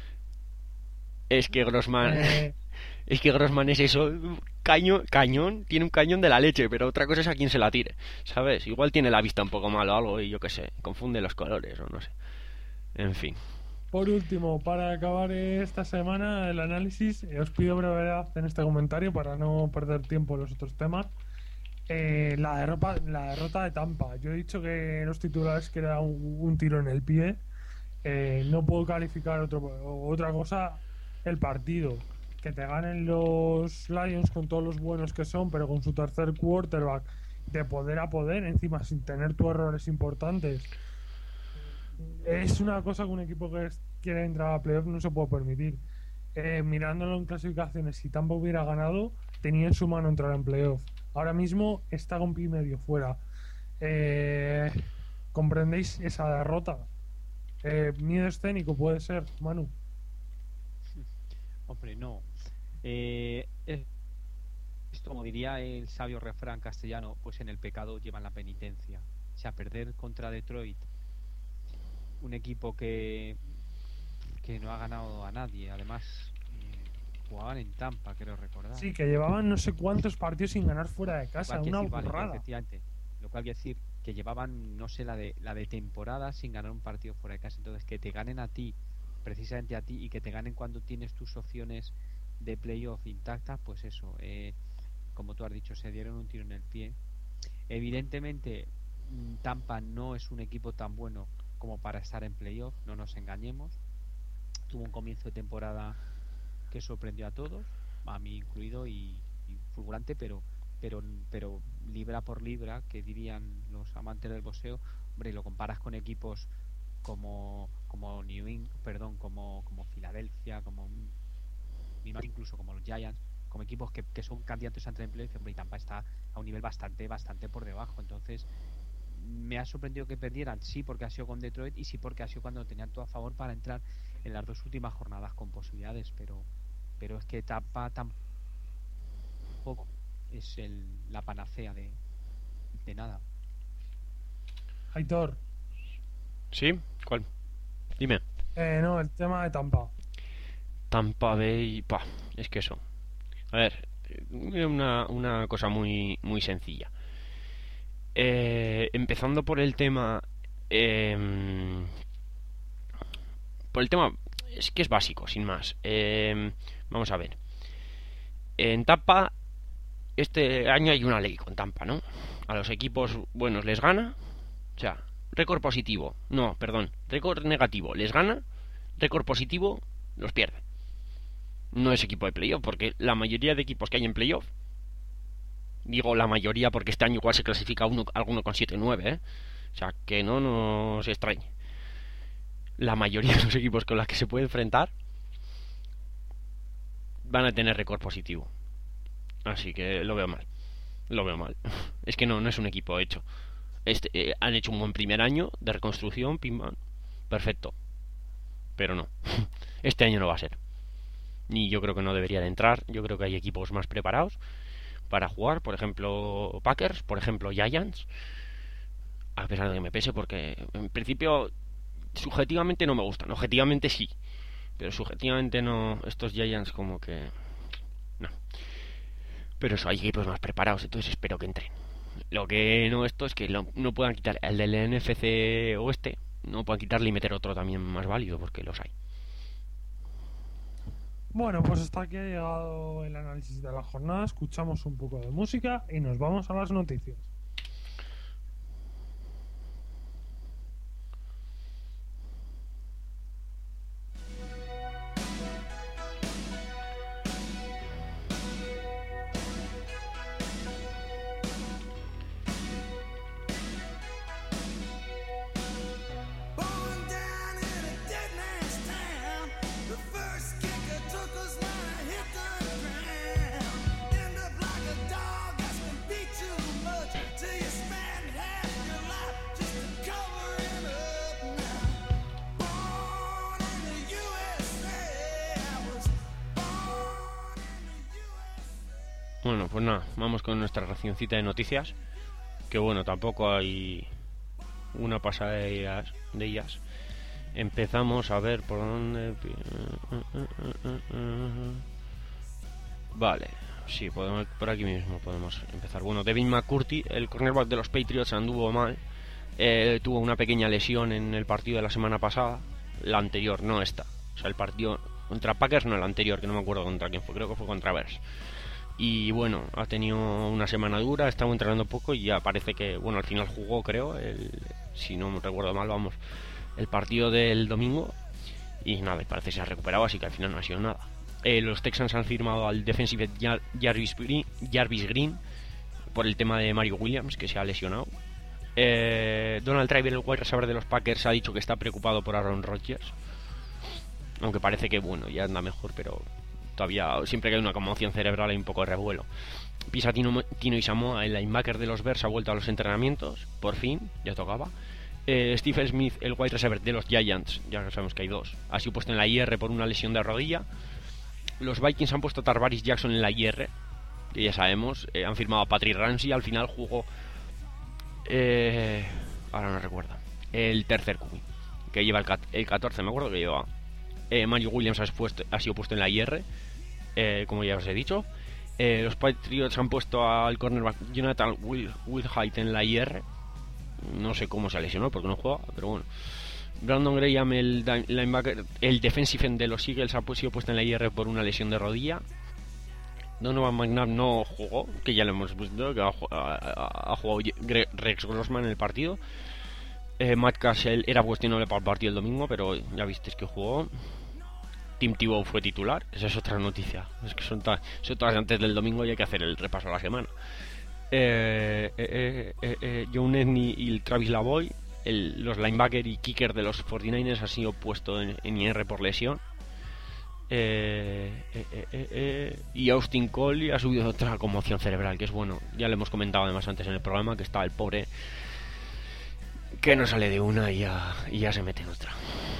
Es que Grossman. eh, Es que Grossman es eso. Cañón, cañón. Tiene un cañón de la leche. Pero otra cosa es a quién se la tire. ¿Sabes? Igual tiene la vista un poco mal o algo. Y yo qué sé. Confunde los colores o no sé. En fin. por último, para acabar esta semana el análisis, eh, os pido brevedad en este comentario para no perder tiempo en los otros temas. Eh, la, derrota, la derrota de Tampa. Yo he dicho que los titulares que era un, un tiro en el pie. Eh, no puedo calificar otro, otra cosa el partido. Que te ganen los Lions con todos los buenos que son, pero con su tercer quarterback de poder a poder, encima sin tener tus errores importantes. Es una cosa que un equipo que es- quiere entrar a playoff no se puede permitir. Eh, mirándolo en clasificaciones, si Tampa hubiera ganado, tenía en su mano entrar en playoff. Ahora mismo está con pie y medio fuera. Eh, ¿Comprendéis esa derrota? Eh, miedo escénico puede ser, Manu. Hombre, no. Eh, es es como diría el sabio refrán castellano, pues en el pecado llevan la penitencia. O sea, perder contra Detroit, un equipo que, que no ha ganado a nadie. Además, mm, jugaban en Tampa, creo recordar. Sí, que llevaban no sé cuántos partidos sin ganar fuera de Lo casa, cual quiere una decir, vale, burrada. efectivamente, lo cual quiere decir que llevaban, no sé, la de la de temporada sin ganar un partido fuera de casa. Entonces, que te ganen a ti, precisamente a ti, y que te ganen cuando tienes tus opciones de playoff intactas, pues eso, eh, como tú has dicho, se dieron un tiro en el pie. Evidentemente, mm, Tampa no es un equipo tan bueno como para estar en playoff, no nos engañemos. Tuvo un comienzo de temporada que sorprendió a todos, a mí incluido, y, y fulgurante, pero pero pero libra por libra, que dirían los amantes del boxeo, hombre, lo comparas con equipos como como New England, perdón, como como Filadelfia, como incluso como los Giants, como equipos que, que son candidatos a entrar en playoff, hombre, y Tampa está a un nivel bastante bastante por debajo. Entonces me ha sorprendido que perdieran, sí porque ha sido con Detroit y sí porque ha sido cuando tenían todo a favor para entrar en las dos últimas jornadas con posibilidades, pero pero es que Tampa tampoco es el, la panacea de, de nada. Aitor, ¿Sí? ¿Cuál? Dime. eh, no, el tema de Tampa. Tampa Bay. Pa, es que eso. A ver, eh, una, una cosa muy, muy sencilla. Eh, empezando por el tema. em, por el tema. Es que es básico, sin más. Em, vamos a ver. En Tampa, este año hay una ley con Tampa, ¿no? A los equipos buenos les gana. O sea, récord positivo. No, perdón. Récord negativo les gana. Récord positivo los pierde. No es equipo de playoff, porque la mayoría de equipos que hay en playoff, digo la mayoría porque este año igual se clasifica uno, alguno con siete nueve, ¿eh? O sea, que no nos extrañe. La mayoría de los equipos con los que se puede enfrentar van a tener récord positivo. Así que lo veo mal. Lo veo mal. Es que no, no es un equipo hecho. Este, eh, han hecho un buen primer año de reconstrucción, pim pam, perfecto. Pero no. Este año no va a ser. Ni yo creo que no debería de entrar. Yo creo que hay equipos más preparados para jugar. Por ejemplo, Packers, por ejemplo, Giants. A pesar de que me pese, porque en principio subjetivamente no me gustan. Objetivamente sí. Pero subjetivamente no. Estos Giants como que... No. Pero eso, hay equipos más preparados, entonces espero que entren. Lo que no esto es que lo, no puedan quitar el del N F C Oeste. No puedan quitarle y meter otro también más válido, porque los hay. Bueno, pues hasta aquí ha llegado el análisis de la jornada. Escuchamos un poco de música y nos vamos a las noticias. Bueno, pues nada, vamos con nuestra racioncita de noticias. Que bueno, tampoco hay una pasada de ellas. De ellas. Empezamos a ver por dónde. Vale, sí, podemos, por aquí mismo podemos empezar. Bueno, Devin McCourty, el cornerback de los Patriots, anduvo mal. Eh, tuvo una pequeña lesión en el partido de la semana pasada. La anterior, no esta. O sea, el partido contra Packers, no el anterior, que no me acuerdo contra quién fue. Creo que fue contra Bears. Y bueno, ha tenido una semana dura, estaba entrenando poco y ya parece que, bueno, al final jugó, creo, el, si no me recuerdo mal, vamos, el partido del domingo. Y nada, y parece que se ha recuperado, así que al final no ha sido nada. Eh, los Texans han firmado al defensive Jar- Jarvis Green, Jarvis Green por el tema de Mario Williams, que se ha lesionado. Eh, Donald Driver, el wide receiver de los Packers, ha dicho que está preocupado por Aaron Rodgers. Aunque parece que, bueno, ya anda mejor, pero todavía, siempre que hay una conmoción cerebral hay un poco de revuelo. Pisa Tino, Tino Isamoa, el linebacker de los Bears, ha vuelto a los entrenamientos, por fin, ya tocaba. Eh, Stephen Smith, el wide receiver de los Giants, ya sabemos que hay dos, ha sido puesto en la I R por una lesión de rodilla. Los Vikings han puesto a Tarvaris Jackson en la I R, que ya sabemos. Eh, han firmado a Patrick Ramsey, al final jugó eh, ahora no recuerdo el tercer Q B, que lleva el, cat- el catorce, me acuerdo que lleva. eh, Mario Williams ha, puesto, ha sido puesto en la I R, eh, como ya os he dicho. eh, los Patriots han puesto al cornerback Jonathan Wilhite en la I R. No sé cómo se lesionó porque no juega, pero bueno. Brandon Graham, el linebacker, el defensive end de los Eagles, ha sido puesto en la I R por una lesión de rodilla. Donovan McNabb no jugó, que ya lo hemos visto, que ha, ha, ha jugado Rex Grossman en el partido. eh, Matt Cassell era cuestionable para el partido el domingo, pero ya visteis que jugó. Tim Tebow fue titular. Esa es otra noticia, es que son, ta- son todas antes del domingo y hay que hacer el repaso a la semana. eh, eh, eh, eh, John Edney y el Travis Lavoy, el, los linebacker y kicker de los cuarenta y nueve ers, ha sido puesto en, en I R por lesión. Eh, eh, eh, eh, eh, y Austin Cole ha subido otra conmoción cerebral, que es bueno, ya lo hemos comentado además antes en el programa, que está el pobre que no sale de una y ya, y ya se mete en otra.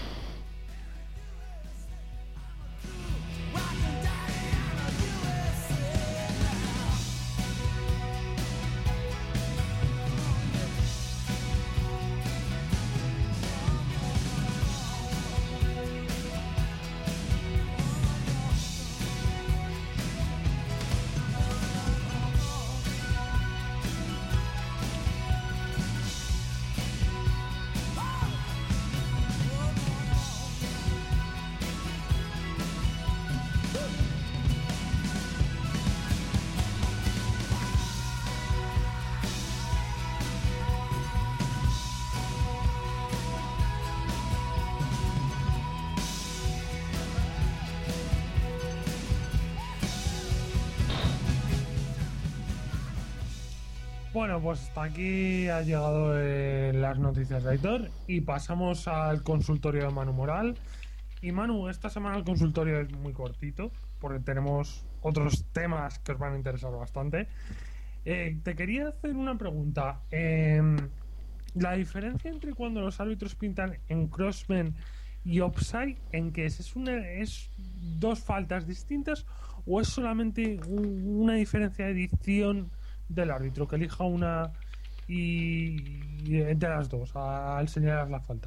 Bueno, pues hasta aquí ha llegado eh, las noticias de Aitor y pasamos al consultorio de Manu Moral. Y Manu, esta semana el consultorio es muy cortito porque tenemos otros temas que os van a interesar bastante. Eh, te quería hacer una pregunta. Eh, la diferencia entre cuando los árbitros pintan encroachment y offside, ¿en qué es? ¿Es, una, es dos faltas distintas o es solamente un, una diferencia de edición del árbitro que elija una y, y entre las dos al señalar la falta?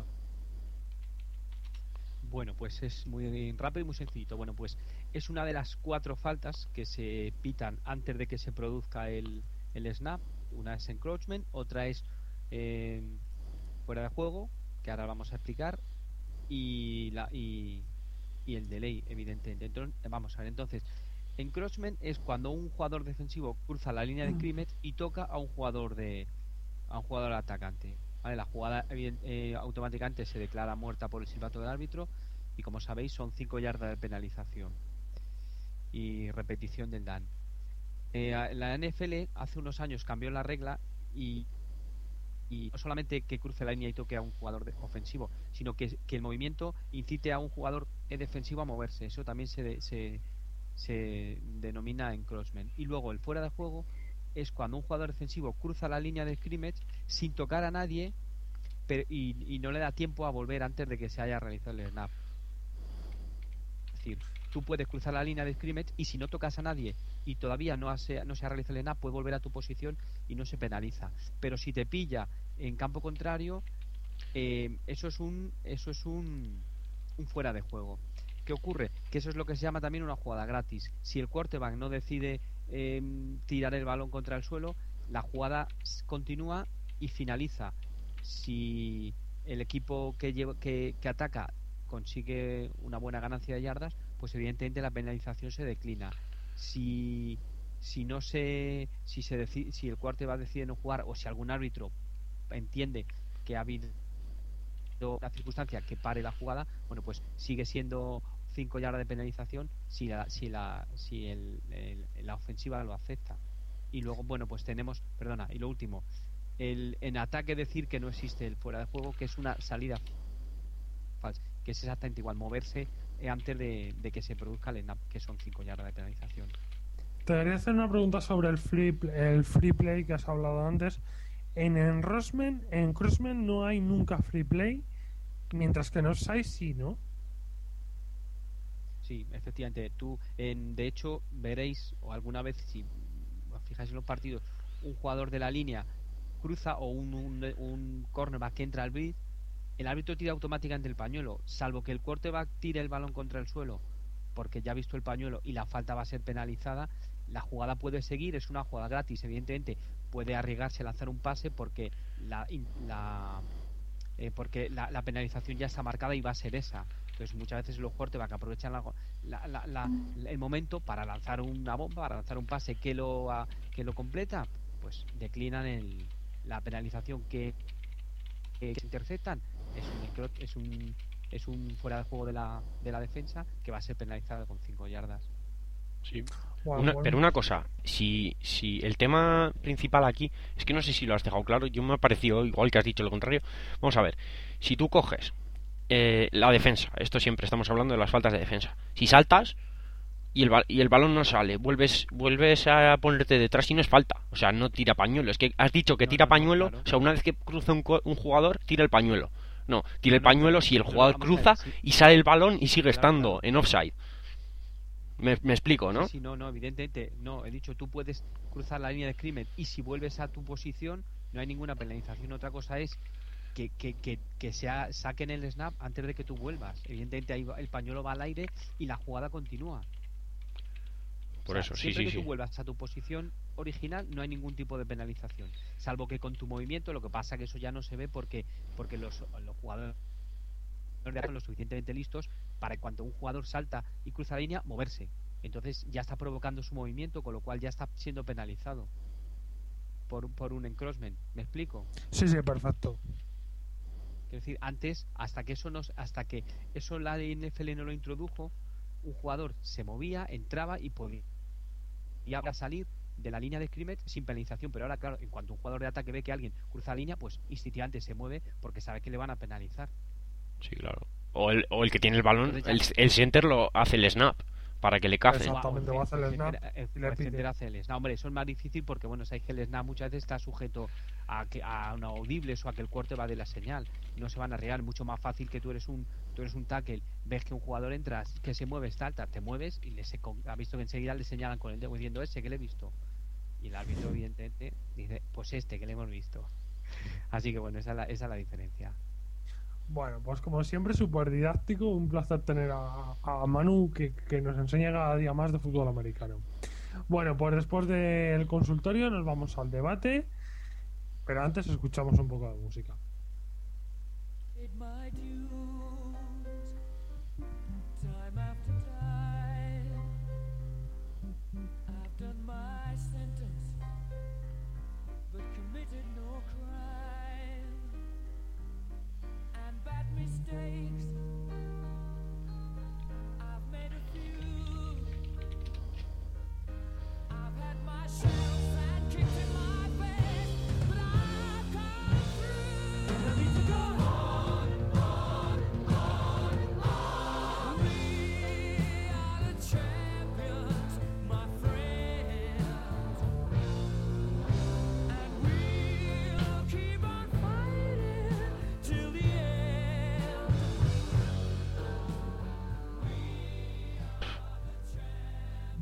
Bueno, pues es muy rápido y muy sencillito. Bueno, pues es una de las cuatro faltas que se pitan antes de que se produzca el, el snap. Una es encroachment, otra es eh, fuera de juego, que ahora vamos a explicar, y la y, y el delay, evidentemente. Entonces, vamos a ver, entonces encroachment es cuando un jugador defensivo cruza la línea de scrimmage y toca a un jugador de a un jugador atacante. ¿Vale? La jugada eh, automáticamente se declara muerta por el silbato del árbitro y, como sabéis, son cinco yardas de penalización y repetición del down. Eh, la N F L hace unos años cambió la regla y y no solamente que cruce la línea y toque a un jugador de, ofensivo, sino que, que el movimiento incite a un jugador defensivo a moverse. Eso también se, de, se se denomina encroachment. Y luego el fuera de juego es cuando un jugador defensivo cruza la línea de scrimmage sin tocar a nadie, pero, y, y no le da tiempo a volver antes de que se haya realizado el snap. Es decir, tú puedes cruzar la línea de scrimmage y si no tocas a nadie y todavía no, has, no se ha realizado el snap, puedes volver a tu posición y no se penaliza. Pero si te pilla en campo contrario, eh, eso es un eso es un, un fuera de juego. ¿Qué ocurre? Que eso es lo que se llama también una jugada gratis. Si el quarterback no decide eh, tirar el balón contra el suelo, la jugada continúa y finaliza. Si el equipo que, lleva, que, que ataca consigue una buena ganancia de yardas, pues evidentemente la penalización se declina. Si si no se si se decide, si el quarterback decide no jugar o si algún árbitro entiende que ha habido una circunstancia que pare la jugada, bueno, pues sigue siendo cinco yardas de penalización si la si la si el, el, la ofensiva lo acepta. Y luego, bueno, pues tenemos, perdona, y lo último, el en ataque decir que no existe el fuera de juego, que es una salida falsa, que es exactamente igual, moverse antes de, de que se produzca el snap, que son cinco yardas de penalización. Te quería hacer una pregunta sobre el free, el free play que has hablado antes. En enrollment, en crossman no hay nunca free play, mientras que en offside sí, ¿no? Sí, efectivamente. Tú, en, de hecho, veréis, o alguna vez, si os fijáis en los partidos, un jugador de la línea cruza o un, un, un cornerback que entra al blitz, el árbitro tira automáticamente el pañuelo, salvo que el quarterback tire el balón contra el suelo, porque ya ha visto el pañuelo y la falta va a ser penalizada. La jugada puede seguir, es una jugada gratis, evidentemente puede arriesgarse a lanzar un pase porque la, la eh, porque la, la penalización ya está marcada y va a ser esa. Entonces muchas veces los quarterbacks aprovechan la, la, la, la, el momento para lanzar una bomba, para lanzar un pase que lo a, que lo completa, pues declinan el, la penalización que, que se interceptan. Es un, es un es un fuera de juego de la, de la defensa que va a ser penalizado con cinco yardas. Sí. Bueno, Una, bueno. pero una cosa, si, si el tema principal aquí, es que no sé si lo has dejado claro, yo me ha parecido igual que has dicho lo contrario. Vamos a ver, si tú coges eh, la defensa, esto siempre estamos hablando de las faltas de defensa, si saltas y el, y el balón no sale, vuelves vuelves a ponerte detrás y no es falta, o sea, no tira pañuelo, es que has dicho que No, tira no, no, pañuelo, claro. o sea, una vez que cruza un, un jugador, tira el pañuelo. No, tira el No, no, pañuelo pero- si el pero jugador vamos a ver, cruza sí. y sale el balón y sigue Claro, estando claro. en offside. Me, me explico, ¿no? Sí, sí, no, no, evidentemente, no, he dicho, tú puedes cruzar la línea de crimen y si vuelves a tu posición no hay ninguna penalización. Otra cosa es que, que, que, que sea, saquen el snap antes de que tú vuelvas. Evidentemente ahí va- el pañuelo va al aire y la jugada continúa. Por O sea, eso, sí, siempre sí, que tú sí. vuelvas a tu posición original no hay ningún tipo de penalización, salvo que con tu movimiento, lo que pasa que eso ya no se ve porque porque los, los jugadores son lo suficientemente listos para que cuando un jugador salta y cruza la línea, moverse. Entonces ya está provocando su movimiento, con lo cual ya está siendo penalizado por, por un encroachment. ¿Me explico? Sí, sí, perfecto. Quiero decir, antes, hasta que eso no, hasta que eso la N F L no lo introdujo, un jugador se movía, entraba y podía salir de la línea de scrimmage sin penalización. Pero ahora, claro, en cuanto un jugador de ataque ve que alguien cruza la línea, pues instintivamente se mueve porque sabe que le van a penalizar. Sí, claro. O el, o el que tiene el balón, Entonces el, ya- el center lo hace el snap para que le cacen. Exactamente, va a hacer el snap El, y le el pide. center hace el snap. Hombre, eso es más difícil porque, bueno, sabéis que el snap muchas veces está sujeto a que a una audibles o a que el corte va de la señal. No se van a arriesgar. Mucho más fácil que tú eres un tú eres un tackle, ves que un jugador entra, que se mueve, salta, te mueves y le se, ha visto que enseguida le señalan con el dedo diciendo ese que le he visto. Y el árbitro, evidentemente, dice, pues este que le hemos visto. Así que, bueno, esa es la, esa es la diferencia. Bueno, pues como siempre, súper didáctico. Un placer tener a, a Manu que, que nos enseña cada día más de fútbol americano. Bueno, pues después del consultorio nos vamos al debate, pero antes escuchamos un poco de música. Paid my dues, time after time. I've done my sentence, but committed no crime. And bad mistakes, I've made a few. I've had my shells and kicked in my face, but I've come through. I need to go on, on.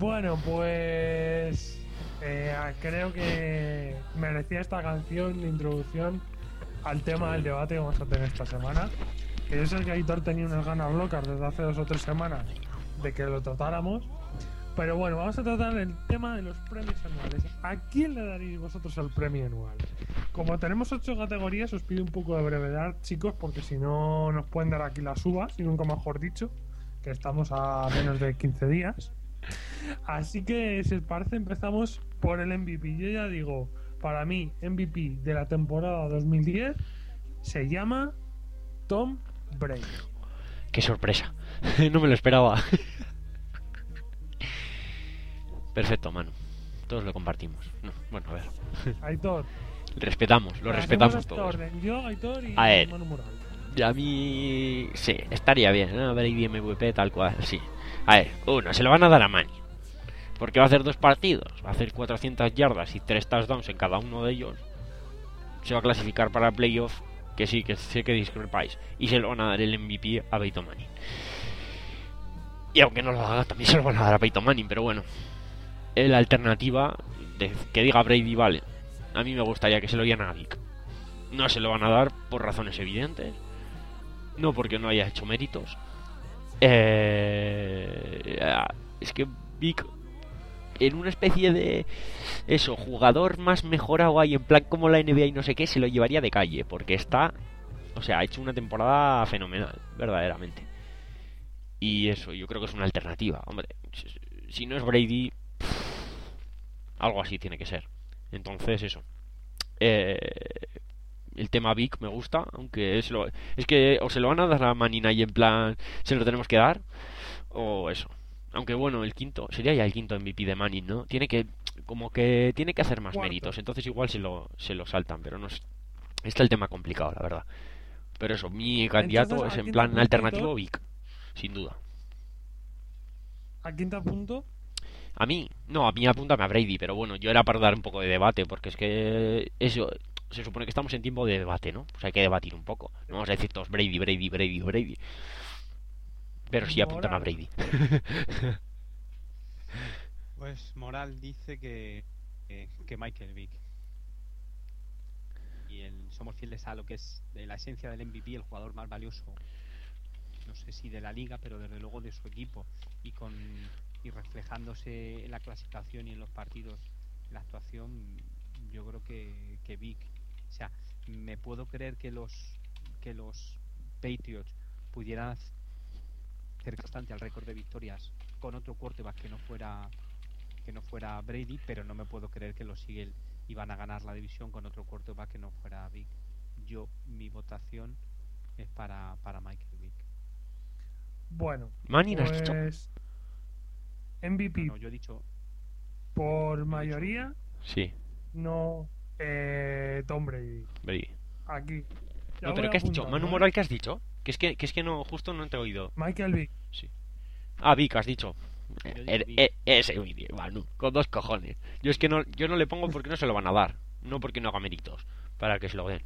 Bueno, pues eh, creo que merecía esta canción de introducción al tema del debate que vamos a tener esta semana. Que yo sé que Aitor tenía unas ganas locas desde hace dos o tres semanas de que lo tratáramos. Pero bueno, vamos a tratar el tema de los premios anuales. ¿A quién le daréis vosotros el premio anual? Como tenemos ocho categorías, os pido un poco de brevedad, chicos, porque si no nos pueden dar aquí las uvas, y nunca mejor dicho, que estamos a menos de quince días. Así que, si os parece, empezamos por el M V P. Yo ya digo, para mí, M V P de la temporada dos mil diez se llama Tom Brady. Qué sorpresa. No me lo esperaba. Perfecto, Manu. Todos lo compartimos. No, bueno, a ver. Aitor. Respetamos, lo Hacemos respetamos este todos. orden. Yo, Aitor y A ver. Manu Moral. Y a mí... Sí, estaría bien, ¿no? Brady M V P tal cual, sí. A ver, uno, se lo van a dar a Manny. Porque va a hacer dos partidos. Va a hacer cuatrocientas yardas y tres touchdowns en cada uno de ellos. Se va a clasificar para playoff. Que sí, que sé que discrepáis. Y se lo van a dar el M V P a Peyton Manning. Y aunque no lo haga, también se lo van a dar a Peyton Manning. Pero bueno, la alternativa de que diga Brady, vale. A mí me gustaría que se lo dieran a Vic. No se lo van a dar por razones evidentes. No porque no haya hecho méritos. Eh, es que Vic, en una especie de eso, jugador más mejorado ahí, en plan como la N B A y no sé qué, se lo llevaría de calle. Porque está, o sea, ha hecho una temporada fenomenal, verdaderamente. Y eso, yo creo que es una alternativa. Hombre, si no es Brady, algo así tiene que ser. Entonces, eso. Eh, el tema Vic me gusta, aunque es, lo, es que o se lo van a dar a Manina y en plan se lo tenemos que dar, o eso. Aunque bueno, el quinto, sería ya el quinto M V P de Manning, ¿no? Tiene que, como que tiene que hacer más Cuarto. méritos, entonces igual se lo, se lo saltan, pero no es, está el tema complicado, la verdad. Pero eso, mi candidato Entonces, es ¿a en quién plan te alternativo apunto? Vic, sin duda. ¿A quién te apunto? A mí, no, a mí apúntame a Brady, pero bueno, yo era para dar un poco de debate, porque es que eso, se supone que estamos en tiempo de debate, ¿no? Pues hay que debatir un poco. No vamos a decir todos Brady, Brady, Brady, Brady. Pero sí apuntan a Moral. Brady. Pues Moral dice que, que, que Michael Vick. Y el, somos fieles a lo que es de la esencia del M V P, el jugador más valioso, no sé si de la liga, pero desde luego de su equipo. Y con y reflejándose en la clasificación y en los partidos, en la actuación, yo creo que, que Vick. O sea, me puedo creer que los que los Patriots pudieran hacer bastante al récord de victorias con otro quarterback que no fuera que no fuera Brady, pero no me puedo creer que los Eagles iban a ganar la división con otro quarterback que no fuera Vick. Yo, mi votación es para, para Michael Vick. Bueno, Manning, ¿has dicho? pues M V P No, no, yo he dicho por mayoría, Sí, no eh, Tom Brady. Brady. Aquí. Ya No, voy pero ¿qué has dicho? apuntando, Manu ¿eh? Moral, ¿qué has dicho? Que es que, que es que no, justo no te he oído. Michael Vick. Sí. Ah, Vic, has dicho. Yo digo Eh, Vic. eh, ese vídeo, Manu, con dos cojones. Yo es que no, yo no le pongo porque no se lo van a dar, no porque no haga méritos para que se lo den.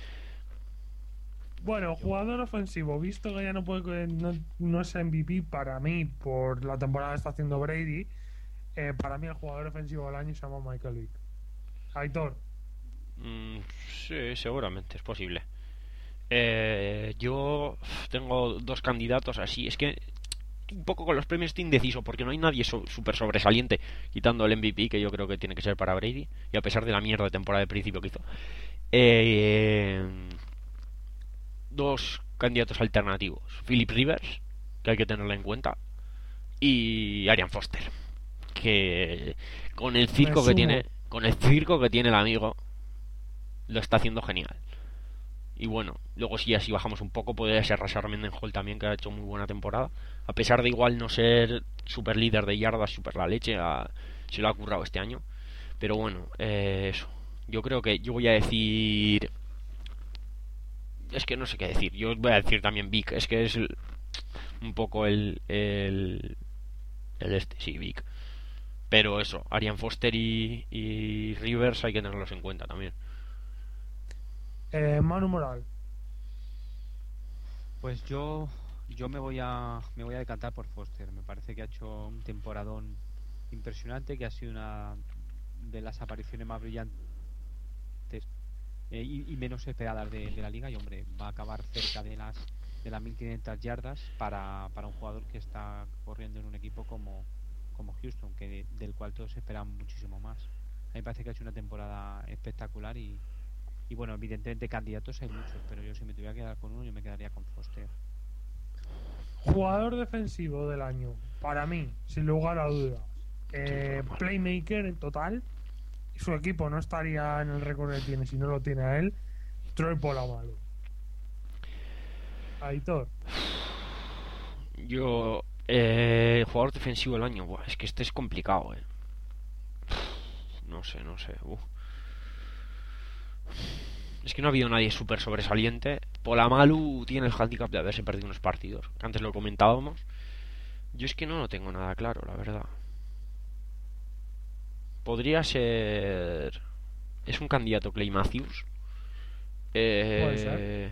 Bueno, jugador ofensivo, visto que ya no puede no, no es M V P para mí por la temporada que está haciendo Brady, eh, para mí el jugador ofensivo del año se llama Michael Vick. Aitor, Mm, sí, seguramente, es posible. Eh, yo tengo dos candidatos así. Es que un poco con los premios estoy indeciso porque no hay nadie so- súper sobresaliente, quitando el M V P, que yo creo que tiene que ser para Brady, y a pesar de la mierda de temporada de principio que hizo. Eh, dos candidatos alternativos: Philip Rivers, que hay que tenerlo en cuenta, y Arian Foster, que con el circo que sumo. tiene, con el circo que tiene el amigo, lo está haciendo genial. Y bueno, luego si así bajamos un poco, podría ser Rashard Mendenhall también, que ha hecho muy buena temporada. A pesar de igual no ser super líder de yardas, super la leche, ha- se lo ha currado este año. Pero bueno, eh, eso. Yo creo que yo voy a decir... Es que no sé qué decir. Yo voy a decir también Vic. Es que es el- un poco el... El, el este, sí, Vic. Pero eso, Arian Foster y, y Rivers hay que tenerlos en cuenta también. eh, Manu Moral. Pues yo yo me voy a me voy a decantar por Foster. Me parece que ha hecho un temporadón impresionante, que ha sido una de las apariciones más brillantes eh, y, y menos esperadas de, de la liga. Y hombre, va a acabar cerca de las de las mil quinientas yardas para, para un jugador que está corriendo en un equipo como, como Houston, que de- del cual todos esperan muchísimo más. A mí me parece que ha hecho una temporada espectacular y, y bueno, evidentemente candidatos hay muchos, pero yo si me tuviera que quedar con uno, yo me quedaría con Foster. Jugador defensivo del año, para mí, sin lugar a dudas. Eh, Sí, playmaker en total. Y su equipo no estaría en el récord que tiene si no lo tiene a él. Troy Polamalu. Aitor. Yo, eh, jugador defensivo del año, buah, es que este es complicado, eh. No sé, no sé. uf. Es que no ha habido nadie súper sobresaliente. Polamalu tiene el handicap de haberse perdido unos partidos, que antes lo comentábamos. Yo es que no lo tengo nada claro, la verdad. Podría ser... Es un candidato Clay Matthews. Puede ser. Eh...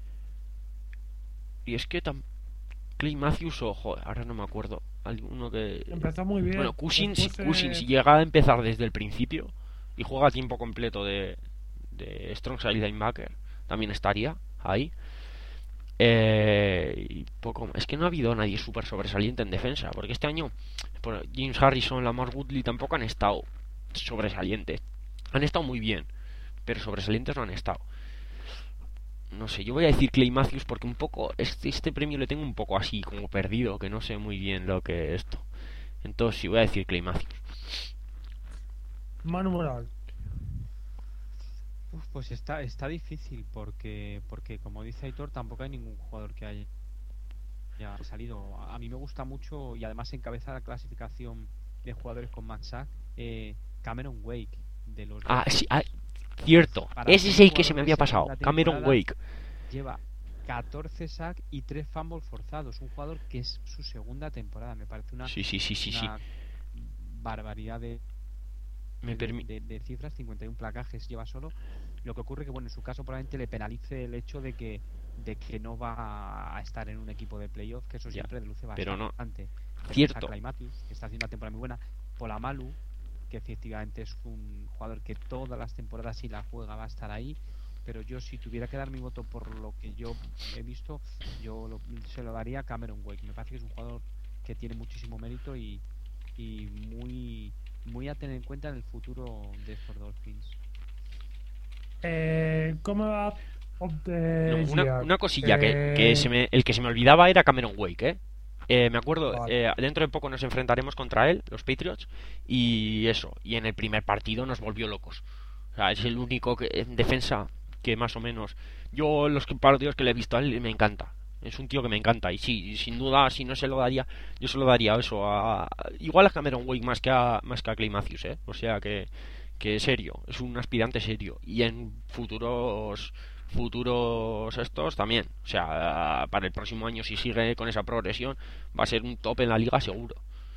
Y es que tam- Clay Matthews o... Joder, ahora no me acuerdo. Alguno que... Empezó muy bien. Bueno, Cousins, si Después, Cousins eh, si llega a empezar desde el principio y juega a tiempo completo de, de Strong Side Linebacker, también estaría ahí. Eh, y poco más. Es que no ha habido nadie súper sobresaliente en defensa, porque este año por James Harrison, Lamar Woodley tampoco han estado sobresalientes. Han estado muy bien, pero sobresalientes no han estado. No sé, yo voy a decir Clay Matthews porque un poco este, este premio le tengo un poco así como perdido, que no sé muy bien lo que es esto. Entonces sí voy a decir Clay Matthews. Manu Moral. Uf, pues está está difícil porque porque como dice Aitor, tampoco hay ningún jugador que haya haya salido. A a mí me gusta mucho y además encabeza la clasificación de jugadores con más sack, eh, Cameron Wake de los Ah, Dolphins. sí, ah, cierto. Para Ese ser es un el que se jugador me de había pasado. segunda Cameron temporada, Wake. lleva catorce sacks y tres fumbles forzados. Un jugador que es su segunda temporada. Me parece una, Sí, sí, sí, sí, sí. una barbaridad de, Me de, permi- de- de cifras. cincuenta y uno placajes lleva solo. Lo que ocurre que, bueno, en su caso probablemente le penalice el hecho de que de que no va a estar en un equipo de playoff, que eso Ya, siempre deluce pero no. bastante. Después Cierto. está Clay Matthews, que está haciendo una temporada muy buena. Polamalu, que efectivamente es un jugador que todas las temporadas, si la juega, va a estar ahí. Pero yo, si tuviera que dar mi voto por lo que yo he visto, yo lo- se lo daría a Cameron Wake. Me parece que es un jugador que tiene muchísimo mérito y, y muy muy a tener en cuenta en el futuro de estos Dolphins. Eh, ¿Cómo va? Of the No, una, year? una cosilla que, que Eh, se me, el que se me olvidaba era Cameron Wake, ¿eh? Eh, me acuerdo, Vale. eh, dentro de poco nos enfrentaremos contra él, los Patriots, y eso, y en el primer partido nos volvió locos. O sea, es el único que, en defensa que más o menos... Yo los que- partidos que le he visto a él me encanta. Es un tío que me encanta y sí, sin duda, si no se lo daría, yo se lo daría eso a... Igual a Cameron Wake más que a, más que a Clay Matthews, ¿eh? O sea que, que serio, es un aspirante serio. Y en futuros futuros estos también. O sea, para el próximo año, si sigue con esa progresión, va a ser un top en la liga seguro.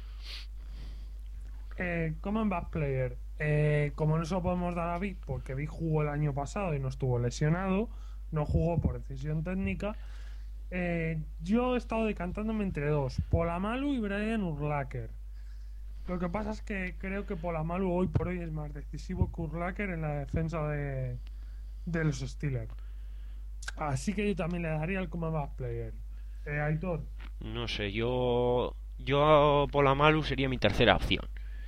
eh, Common Back Player. Eh, como no se lo podemos dar a Vic, porque Vic jugó el año pasado y no estuvo lesionado, no jugó por decisión técnica. Eh, yo he estado decantándome entre dos, Polamalu y Brian Urlacher. Lo que pasa es que creo que Polamalu hoy por hoy es más decisivo que Urlacher en la defensa de, de los Steelers. Así que yo también le daría el Common Back Player. Eh, Aitor. No sé, yo... Yo Polamalu sería mi tercera opción.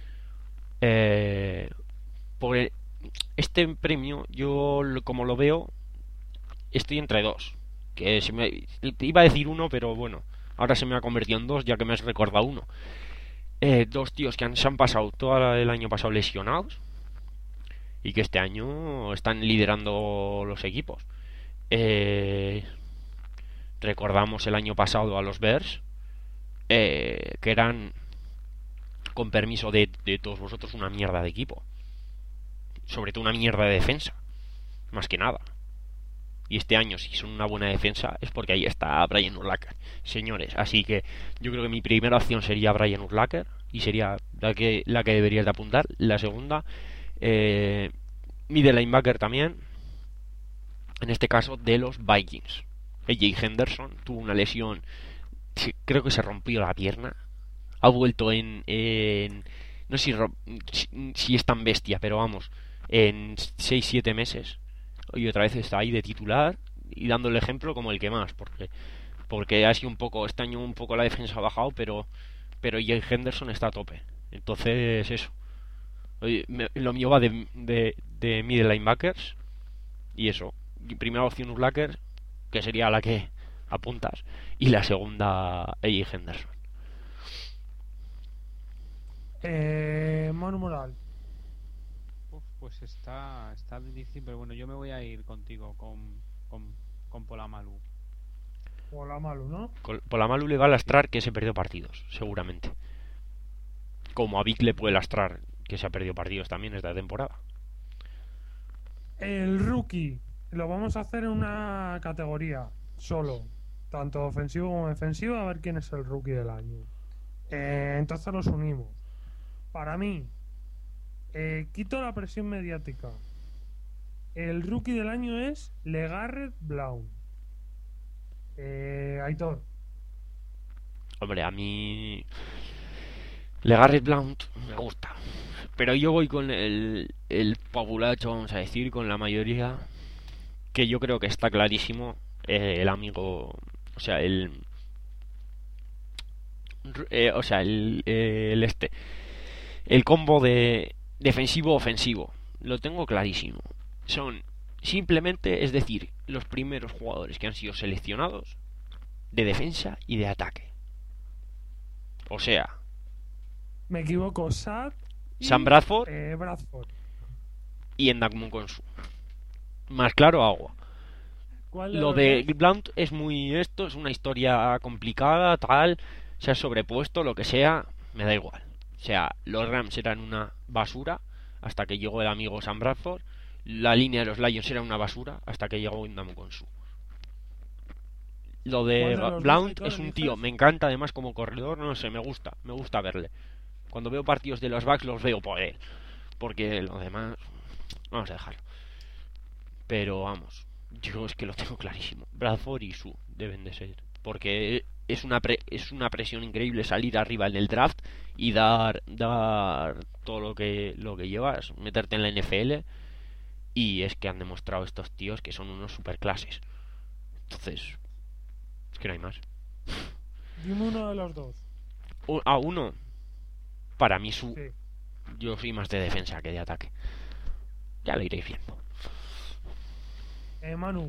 Eh, por el- este premio, yo lo- como lo veo, estoy entre dos. Que se me, te iba a decir uno, pero bueno, ahora se me ha convertido en dos, ya que me has recordado uno. Eh, dos tíos que han, se han pasado todo el año pasado lesionados y que este año están liderando los equipos. Eh, recordamos el año pasado a los Bears, eh, que eran, con permiso de, de todos vosotros, una mierda de equipo. Sobre todo una mierda de defensa, más que nada. Y este año, si son una buena defensa, es porque ahí está Brian Urlacher, señores. Así que yo creo que mi primera opción sería Brian Urlacher y sería la que, la que deberías de apuntar. La segunda, eh, middle linebacker también, en este caso de los Vikings. A J Henderson tuvo una lesión, creo que se rompió la pierna. Ha vuelto en, en no sé si, ro- si, si es tan bestia, pero vamos, en seis siete meses, y otra vez está ahí de titular y dando el ejemplo como el que más, porque porque ha sido un poco, este año un poco la defensa ha bajado, pero pero Jay Henderson está a tope. Entonces, eso. Oye, me- lo mío va de, de, de middle linebackers y eso. Y primera opción Urlacher, que sería la que apuntas, y la segunda Jay Henderson. Eh, Manu Moral. Uf, pues está, está difícil, pero bueno, yo me voy a ir contigo, con, con, con Polamalu. O la Malu, ¿no? Col- Polamalu le va a lastrar que se perdió partidos, seguramente. Como a Vic le puede lastrar que se ha perdido partidos también esta temporada. El rookie. Lo vamos a hacer en una categoría solo. Tanto ofensivo como defensivo. A ver quién es el rookie del año. Eh, entonces los unimos. Para mí, eh, quito la presión mediática. El rookie del año es LeGarrette Blount. Eh, Aitor. Hombre, a mí LeGarrette Blount me gusta. Pero yo voy con el, el populacho, vamos a decir, con la mayoría, que yo creo que está clarísimo, eh, el amigo, o sea, el, eh, o sea, el, eh, el este, el combo de defensivo-ofensivo, lo tengo clarísimo. Son simplemente, es decir, los primeros jugadores que han sido seleccionados de defensa y de ataque. O sea, Me equivoco. Sad. y, Sam Bradford eh, Bradford. y Ndamukong Suh. Más claro, agua. ¿Cuál Lo los de dos? Blount es muy esto, es una historia complicada, tal, se ha sobrepuesto, lo que sea, me da igual. O sea, los Rams eran una basura hasta que llegó el amigo Sam Bradford, la línea de los Lions era una basura hasta que llegó Ndamukong Suh. Lo de ¿Cuál de los dos, Blount Aitor, es un dices? tío, me encanta además como corredor, no sé, me gusta, me gusta verle. Cuando veo partidos de los Bucks los veo por él, porque lo demás, vamos a dejarlo. Pero vamos, yo es que lo tengo clarísimo. Bradford y Su deben de ser. Porque es una pre- es una presión increíble salir arriba en el draft y dar dar todo lo que lo que llevas, meterte en la N F L, y es que han demostrado estos tíos que son unos superclases. Entonces, es que no hay más. Dime uno de los dos. U- A uno, para mí Su, Sí. yo soy más de defensa que de ataque. Ya lo iréis viendo. Eh, Manu.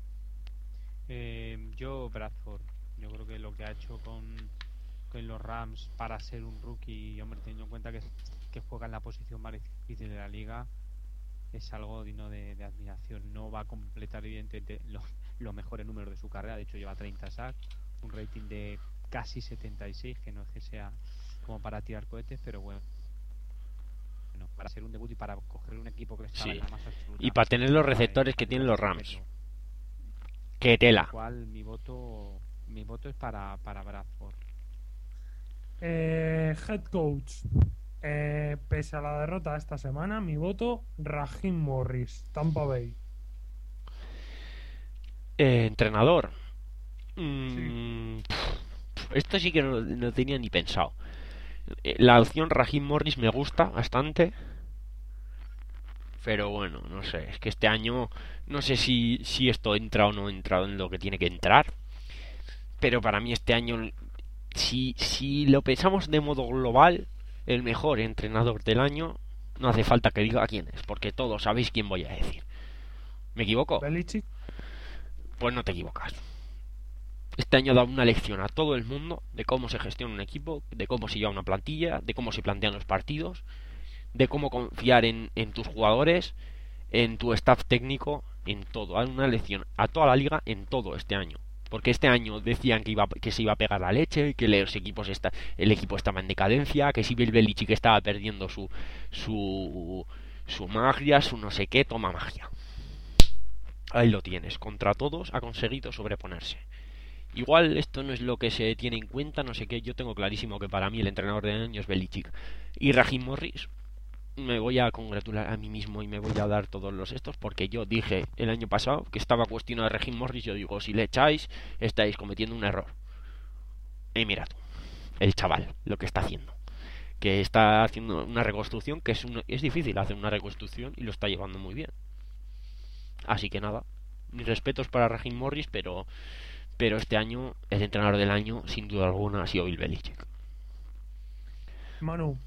Eh, yo, Bradford, yo creo que lo que ha hecho con, con los Rams para ser un rookie, y hombre, teniendo en cuenta que, que juega en la posición más difícil de la liga, es algo digno de, de admiración. No va a completar, evidentemente, los, los mejores números de su carrera. De hecho, lleva treinta sacks, un rating de casi setenta y seis, que no es que sea como para tirar cohetes, pero bueno. Bueno, para ser un debut y para coger un equipo que estaba Sí. en la más absoluta, Y para tener los eh, receptores que para tienen los tirar Rams. respeto. Que Con tela. lo cual mi voto mi voto es para, para Bradford. Eh, head coach. Eh, pese a la derrota esta semana, mi voto, Raheem Morris, Tampa Bay. Eh, entrenador. Mm, pf, esto sí que no, no tenía ni pensado. Eh, La opción Raheem Morris me gusta bastante. Pero bueno, no sé. Es que este año no sé si, si esto entra o no entra en lo que tiene que entrar. Pero para mí este año, si, si lo pensamos de modo global, el mejor entrenador del año, no hace falta que diga quién es, porque todos sabéis quién voy a decir. ¿Me equivoco? Belichick. Pues no te equivocas. Este año ha dado una lección a todo el mundo de cómo se gestiona un equipo, de cómo se lleva una plantilla, de cómo se plantean los partidos, de cómo confiar en, en tus jugadores, en tu staff técnico, en todo. Ha dado una lección a toda la liga en todo este año. Porque este año decían que iba que se iba a pegar la leche, que los equipos está, el equipo estaba en decadencia, que si Bill Belichick estaba perdiendo su su su magia, su no sé qué, toma magia. Ahí lo tienes, contra todos ha conseguido sobreponerse. Igual esto no es lo que se tiene en cuenta, no sé qué, yo tengo clarísimo que para mí el entrenador del año es Belichick. Y Raheem Morris, me voy a congratular a mí mismo y me voy a dar todos los estos, porque yo dije el año pasado que estaba cuestionado a Raheem Morris. Yo digo, si le echáis, estáis cometiendo un error. Y mira tú, el chaval, lo que está haciendo. que está haciendo una reconstrucción, que es, una- es difícil hacer una reconstrucción y lo está llevando muy bien. Así que nada, mis respetos para Raheem Morris, pero, pero este año el entrenador del año, sin duda alguna, ha sido Bill Belichick. Manu,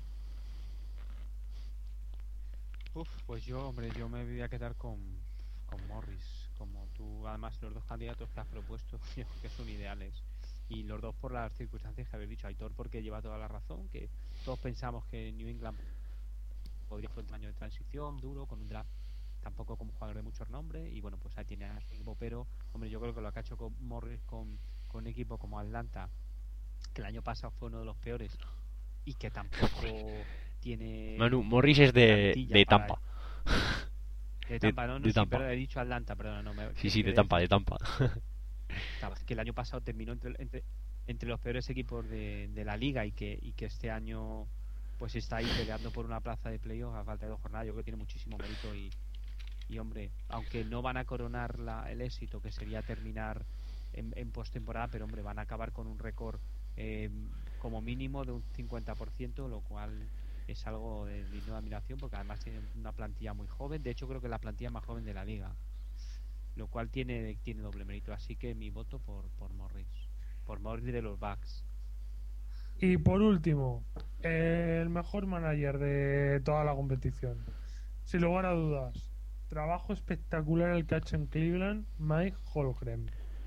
Uf, pues yo, hombre, yo me voy a quedar con, con Morris. Como tú, además, los dos candidatos que has propuesto, yo creo que son ideales. Y los dos por las circunstancias que habéis dicho. Aitor porque lleva toda la razón, que todos pensamos que New England podría ser un año de transición duro, con un draft tampoco como jugador de mucho renombre. Y bueno, pues ahí tiene a su equipo. Pero, hombre, yo creo que lo que ha hecho con Morris con, con un equipo como Atlanta, que el año pasado fue uno de los peores y que tampoco tiene Manu, Morris es de, plantilla de para Tampa. de De, Tampa, no, no, de sí, Tampa. pero he dicho Atlanta, perdona, no me Sí, que sí, de quería Tampa, decir de Tampa. Tampa, que el año pasado terminó entre, entre, entre los peores equipos de, de la liga y que, y que este año pues está ahí peleando por una plaza de playoff a falta de dos jornadas. Yo creo que tiene muchísimo mérito y, y hombre, aunque no van a coronar la, el éxito que sería terminar en, en postemporada, pero hombre, van a acabar con un récord eh, como mínimo de un cincuenta por ciento, lo cual es algo de digno de admiración porque además tiene una plantilla muy joven. De hecho, creo que es la plantilla más joven de la liga, lo cual tiene tiene doble mérito. Así que mi voto por, por Morris, por Morris de los Bucks. y por último, el mejor manager de toda la competición. Sin lugar a dudas, trabajo espectacular el que ha hecho en Cleveland, Mike Holmgren.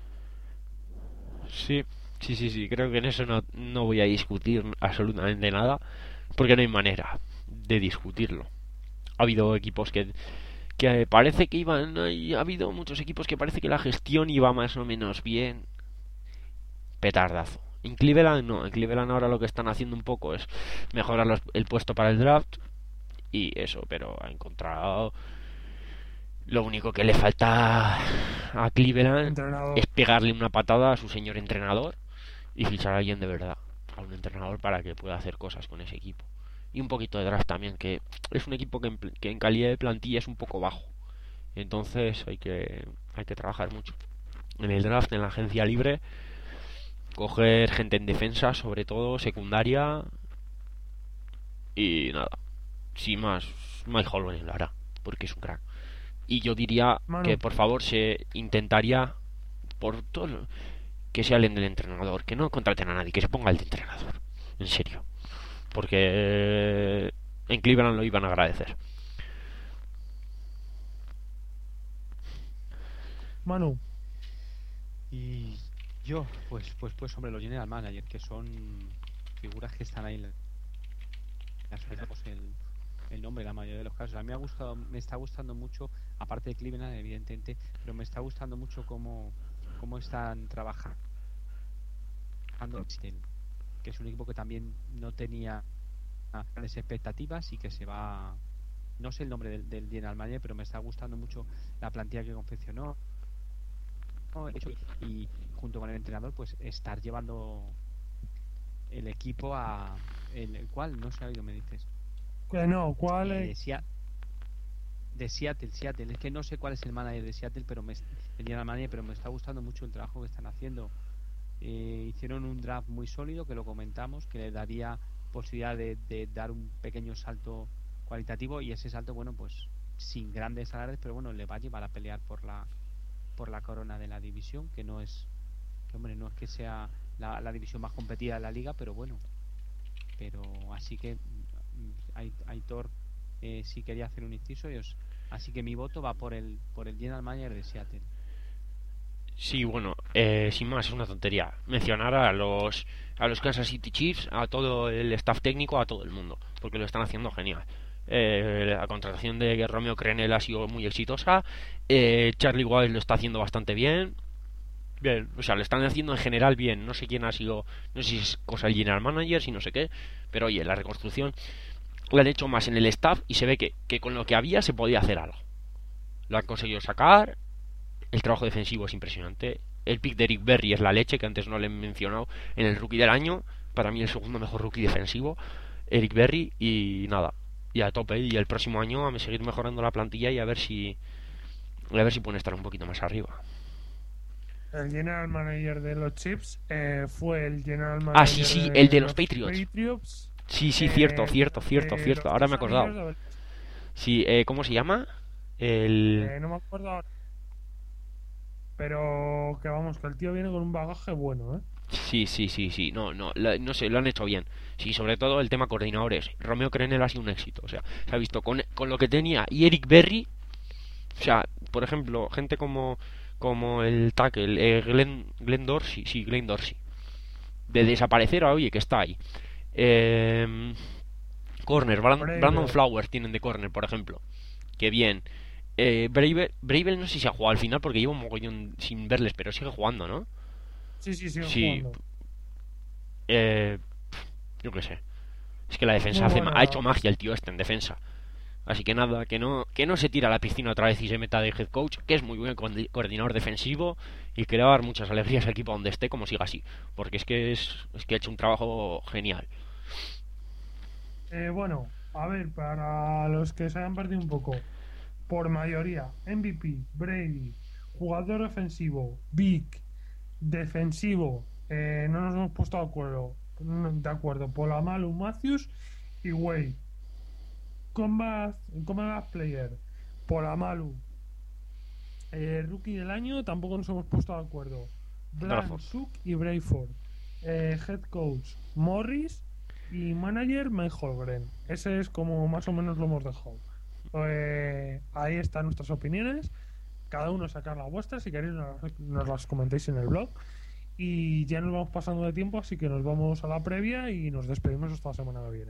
Sí, sí, sí, sí. Creo que en eso no, no voy a discutir absolutamente nada, porque no hay manera de discutirlo. Ha habido equipos que, que parece que iban, hay- ha habido muchos equipos que parece que la gestión iba más o menos bien. Petardazo. En Cleveland no, en Cleveland ahora lo que están haciendo un poco es mejorar los- el puesto para el draft y eso, pero ha encontrado lo único que le falta a Cleveland Entrenador. es pegarle una patada a su señor entrenador y fichar a alguien de verdad, a un entrenador para que pueda hacer cosas con ese equipo. Y un poquito de draft también, que es un equipo que en, pl- que en calidad de plantilla es un poco bajo. Entonces hay que, hay que trabajar mucho. En el draft, en la agencia libre, coger gente en defensa, sobre todo, secundaria. Y nada, sin más, Mike Holmgren lo hará, porque es un crack. Y yo diría Manu. que por favor se intentaría, por todo lo- que se hablen del entrenador, que no contraten a nadie, que se ponga el de entrenador, en serio, porque eh, en Cleveland lo iban a agradecer. Manu, Y yo, pues, pues, pues, hombre, los general manager, que son figuras que están ahí en la- las pues, el, el nombre en la mayoría de los casos. A mí me ha gustado, me está gustando mucho, aparte de Cleveland, evidentemente, pero me está gustando mucho cómo, cómo están trabajando, que es un equipo que también no tenía grandes expectativas y que se va. No sé el nombre del, del general manager, pero me está gustando mucho la plantilla que confeccionó. ¿no? Hecho, y junto con el entrenador pues estar llevando el equipo a el, el cual no sé oído me dices que no, ¿cuál Eh, de, es? Sea- de Seattle Seattle es que no sé cuál es el manager de Seattle pero me el general manager, pero me está gustando mucho el trabajo que están haciendo. Eh, hicieron un draft muy sólido que lo comentamos, que le daría posibilidad de, de dar un pequeño salto cualitativo, y ese salto, bueno, pues sin grandes salarios, pero bueno, le va a llevar a pelear por la por la corona de la división, que no es que hombre no es que sea la, la división más competida de la liga, pero bueno, pero así que mm, Ai- Aitor eh, sí quería hacer un inciso y os, así que mi voto va por el por el general manager de Seattle. Sí, bueno, eh, sin más, es una tontería mencionar a los a los Kansas City Chiefs, a todo el staff técnico, a todo el mundo, porque lo están haciendo genial. Eh, la contratación de Romeo Crennel ha sido muy exitosa. eh, Charlie Wise lo está haciendo bastante bien. Bien, o sea, lo están haciendo en general bien. No sé quién ha sido, no sé si es cosa del general manager, si no sé qué, pero oye, la reconstrucción la han hecho más en el staff y se ve que, que con lo que había se podía hacer algo. Lo han conseguido sacar. El trabajo defensivo es impresionante. El pick de Eric Berry es la leche, que antes no le he mencionado en el rookie del año. Para mí el segundo mejor rookie defensivo, Eric Berry. Y nada, y a tope. Y el próximo año a seguir mejorando la plantilla y a ver si a ver si pueden estar un poquito más arriba. El general manager de los Chiefs eh, fue el general manager Ah, sí, sí, de el de los Patriots. Patriots Sí, sí, Eh, cierto, cierto, cierto, eh, cierto. los Ahora me he tres acordado. anillos de Bel- Sí, eh, ¿cómo se llama? El... eh, no me acuerdo ahora. Pero que vamos, que el tío viene con un bagaje bueno, ¿eh? Sí, sí, sí, sí. No, no, la- no sé, lo han hecho bien. Sí, sobre todo el tema coordinadores. Romeo Crenel ha sido un éxito. O sea, se ha visto con, con lo que tenía. Y Eric Berry, o sea, por ejemplo, gente como, como el tackle, eh, Glenn, Glenn Dorsey, sí, Glenn Dorsey. De desaparecer a, oye, que está ahí. Eh, corner, Brand- Brandon Braver. Flowers tienen de corner, por ejemplo. Que bien. Eh, Bravel, Bravel no sé si se ha jugado al final porque lleva un mogollón sin verles, pero sigue jugando, ¿no? Sí, sí, sigue Sí, jugando. eh, yo qué sé. Es que la defensa Muy hace, ma- ha buena. hecho magia el tío este en defensa. Así que nada, que no, que no se tira a la piscina otra vez y se meta de head coach, que es muy buen coordi- coordinador defensivo y que le va a dar muchas alegrías al equipo donde esté, como siga así. Porque es que es, es que ha hecho un trabajo genial. Eh, bueno, a ver, para los que se hayan perdido un poco, por mayoría, M V P, Brady, jugador ofensivo, Vic, defensivo, eh, no nos hemos puesto de acuerdo, no, de acuerdo, Polamalu, Matthews y Wade. Combat, combat Player, Polamalu, eh, Rookie del año, tampoco nos hemos puesto de acuerdo. Bland, Bradford. Suk y Brayford. Eh, head coach, Morris. Y manager, Mike Holmgren. Ese es como más o menos lo hemos dejado. Eh, ahí están nuestras opiniones. Cada uno sacar la vuestra. Si queréis, nos, nos las comentéis en el blog. Y ya nos vamos pasando de tiempo, así que nos vamos a la previa y nos despedimos hasta la semana que viene.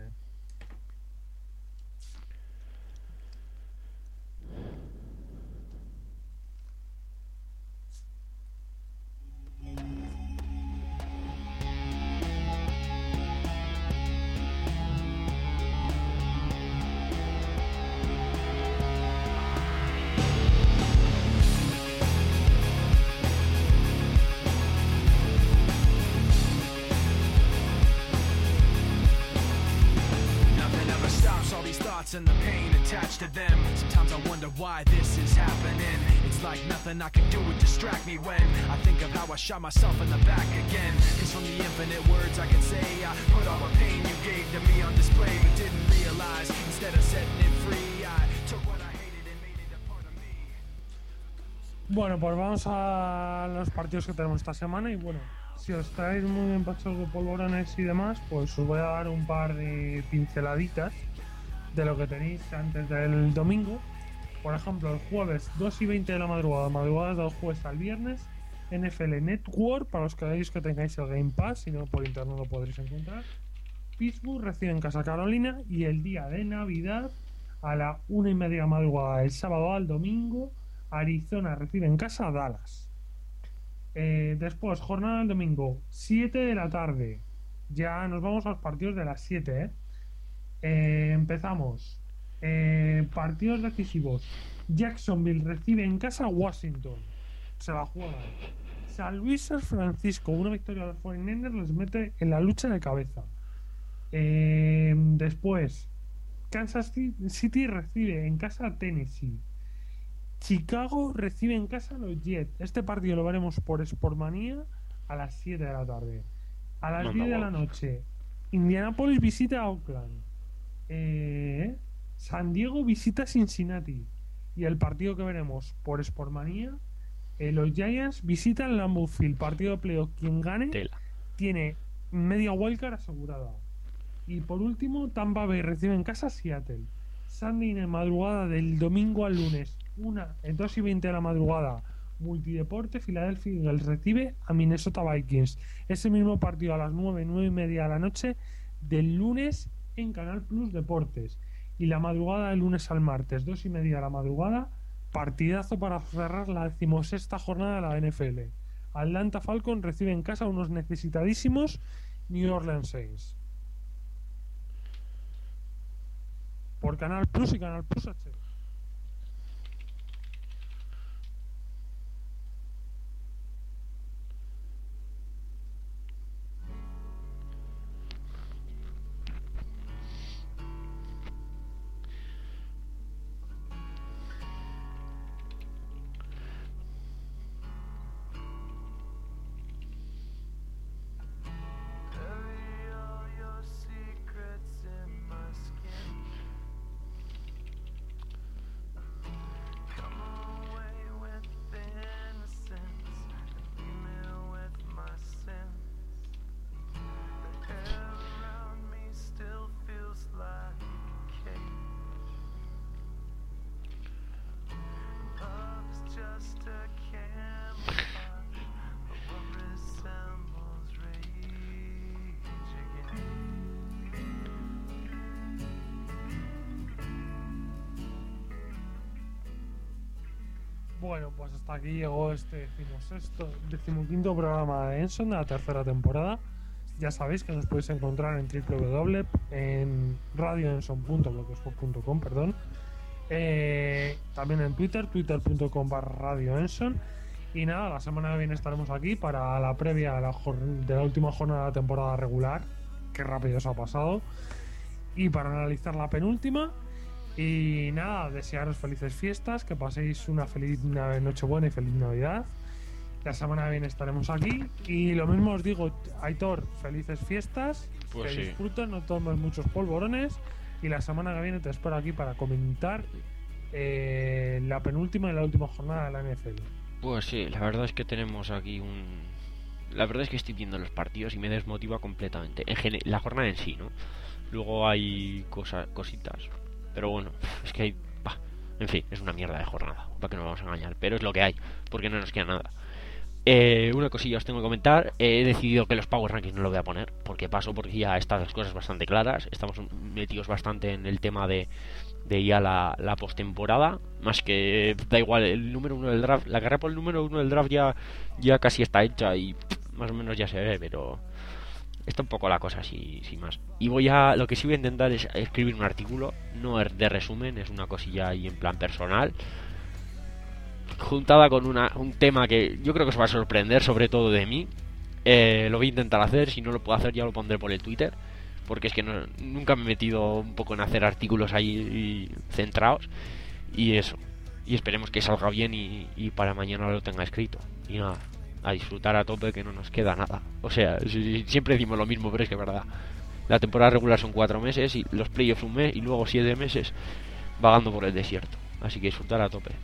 Nothing ever stops all these thoughts and the pain attached to them. Sometimes I wonder why this is happening. It's like nothing I can do would distract me when I think of how I shot myself in the back again. Cause from the infinite words I can say, I put all the pain you gave to me on display, but didn't realize instead of setting it free, I took what I hated and made it a part of me. Bueno, pues vamos a los partidos que tenemos esta semana. Y bueno, si os estáis muy empachados de polvorones y demás, pues os voy a dar un par de pinceladitas de lo que tenéis antes del domingo. Por ejemplo, el jueves dos y veinte de la madrugada, madrugadas del jueves al viernes, N F L Network, para los que veáis que tengáis el Game Pass, si no por internet lo podréis encontrar. Pittsburgh recibe en casa a Carolina, y el día de Navidad, a la una y media de la madrugada del sábado al domingo, Arizona recibe en casa a Dallas. Eh, después, jornada del domingo, siete de la tarde. Ya nos vamos a los partidos de las siete, ¿eh? Eh, empezamos. Eh, partidos decisivos. Jacksonville recibe en casa a Washington. Se la juegan. San Luis San Francisco, una victoria de los cuarenta y nueve ers les mete en la lucha de cabeza. Eh, después, Kansas City recibe en casa a Tennessee. Chicago recibe en casa a los Jets. Este partido lo veremos por Sportmanía a las siete de la tarde. A las Manda diez de la huevos. noche, Indianapolis visita a Oakland. Eh, San Diego visita Cincinnati. Y el partido que veremos por Sportmanía, eh, los Giants visitan Lambeau Field. Partido de playoff. Quien gane Tela. tiene media wildcard asegurada. Y por último, Tampa Bay recibe en casa a Seattle. Sunday en madrugada del domingo al lunes, una, dos y veinte de la madrugada, multideporte, Philadelphia Eagles recibe a Minnesota Vikings. Ese mismo partido a las nueve, nueve y media de la noche del lunes en Canal Plus Deportes. Y la madrugada del lunes al martes, dos y media de la madrugada, partidazo para cerrar la decimosexta jornada de la N F L. Atlanta Falcons recibe en casa a unos necesitadísimos New Orleans Saints. Por Canal Plus y Canal Plus H D. Bury all your secrets Bueno, pues hasta aquí llegó este decimosexto, decimoquinto programa de Enson de la tercera temporada. Ya sabéis que nos podéis encontrar en w w w punto en radioenson punto blogspot punto com, perdón. Eh, también en Twitter, twitter punto com barra radioenson. Y nada, la semana que viene estaremos aquí para la previa de la, jor- de la última jornada de la temporada regular. Qué rápido se ha pasado. Y para analizar la penúltima. Y nada, desearos felices fiestas, que paséis una feliz na- Nochebuena y feliz Navidad. La semana que viene estaremos aquí. Y lo mismo os digo, Aitor, felices fiestas, Pues que sí. disfruten, no tomes muchos polvorones. Y la semana que viene te espero aquí para comentar eh, la penúltima y la última jornada de la N F L. Pues sí, la verdad es que tenemos aquí un... La verdad es que estoy viendo los partidos y me desmotiva completamente. En gene- la jornada en sí, ¿no? Luego hay cosas, cositas. Pero bueno, es que hay... bah, en fin, es una mierda de jornada. Para que no nos vamos a engañar. Pero es lo que hay, porque no nos queda nada. Eh, una cosilla os tengo que comentar. Eh, he decidido que los Power Rankings no lo voy a poner. Porque paso, porque ya están las cosas bastante claras. Estamos metidos bastante en el tema de... de ya la, la postemporada, más que da igual el número uno del draft, la carrera por el número uno del draft ya, ya casi está hecha y pff, más o menos ya se ve, pero está un poco la cosa así, sin más. Y voy a, lo que sí voy a intentar es escribir un artículo, no es de resumen, es una cosilla ahí en plan personal, juntada con una, un tema que yo creo que os va a sorprender, sobre todo de mí. Eh, lo voy a intentar hacer, si no lo puedo hacer ya lo pondré por el Twitter, porque es que no, nunca me he metido un poco en hacer artículos ahí centrados y eso, y esperemos que salga bien y, y para mañana lo tenga escrito y nada, a disfrutar a tope, que no nos queda nada. O sea, si- si- siempre decimos lo mismo, pero es que es verdad, la temporada regular son cuatro meses y los playoffs un mes y luego siete meses vagando por el desierto, así que disfrutar a tope.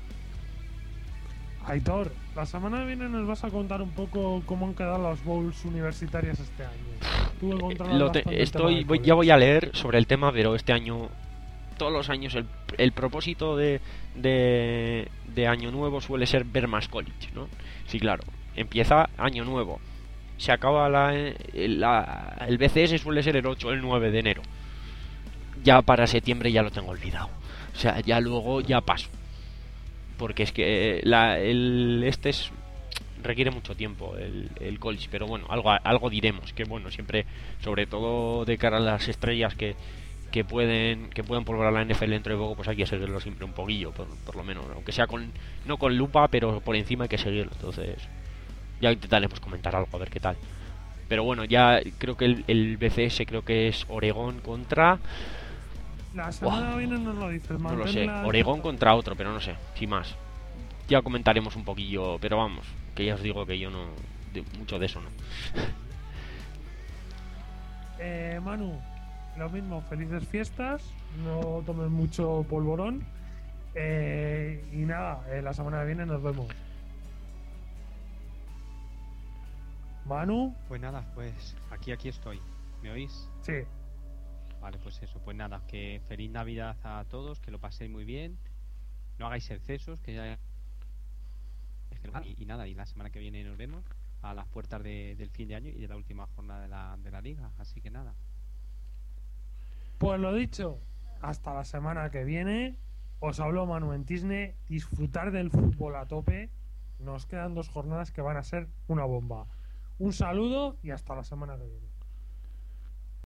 Aitor, la semana que viene nos vas a contar un poco cómo han quedado las bowls universitarias este año. Tú que controlas Lo te- bastante el tema estoy del voy- college. ya voy a leer sobre el tema, pero este año, todos los años, el, el propósito de, de, de año nuevo suele ser ver más college, ¿no? Sí, claro, empieza año nuevo, se acaba la, la- el B C S suele ser el ocho o el nueve de enero, ya para septiembre ya lo tengo olvidado, o sea, ya luego ya paso, porque es que la, el, este es requiere mucho tiempo el, el college, pero bueno, algo algo diremos, que bueno, siempre, sobre todo de cara a las estrellas que, que pueden que puedan volver a la N F L dentro de poco, pues hay que seguirlo siempre un poquillo, por, por lo menos, aunque sea con no con lupa, pero por encima hay que seguirlo. Entonces ya intentaremos comentar algo, a ver qué tal. Pero bueno, ya creo que el, el B C S creo que es Oregón contra... La semana Buah. que viene nos lo dices, No lo mantén sé, la- Oregón contra otro, pero no sé, sin más. Ya comentaremos un poquillo, pero vamos, que ya os digo que yo no... de- mucho de eso no. Eh, Manu, lo mismo, felices fiestas, no tomes mucho polvorón. Eh, y nada, eh, la semana que viene nos vemos. Manu, Pues nada, pues aquí, aquí estoy. ¿Me oís? sí, Vale, pues eso, pues nada, que feliz Navidad a todos, que lo paséis muy bien, no hagáis excesos, que ya... Y, y nada, y la semana que viene nos vemos a las puertas de- del fin de año y de la última jornada de la, de la liga, así que nada. pues lo dicho, hasta la semana que viene. Os habló Manu en Disney, disfrutar del fútbol a tope. Nos quedan dos jornadas que van a ser una bomba. Un saludo y hasta la semana que viene.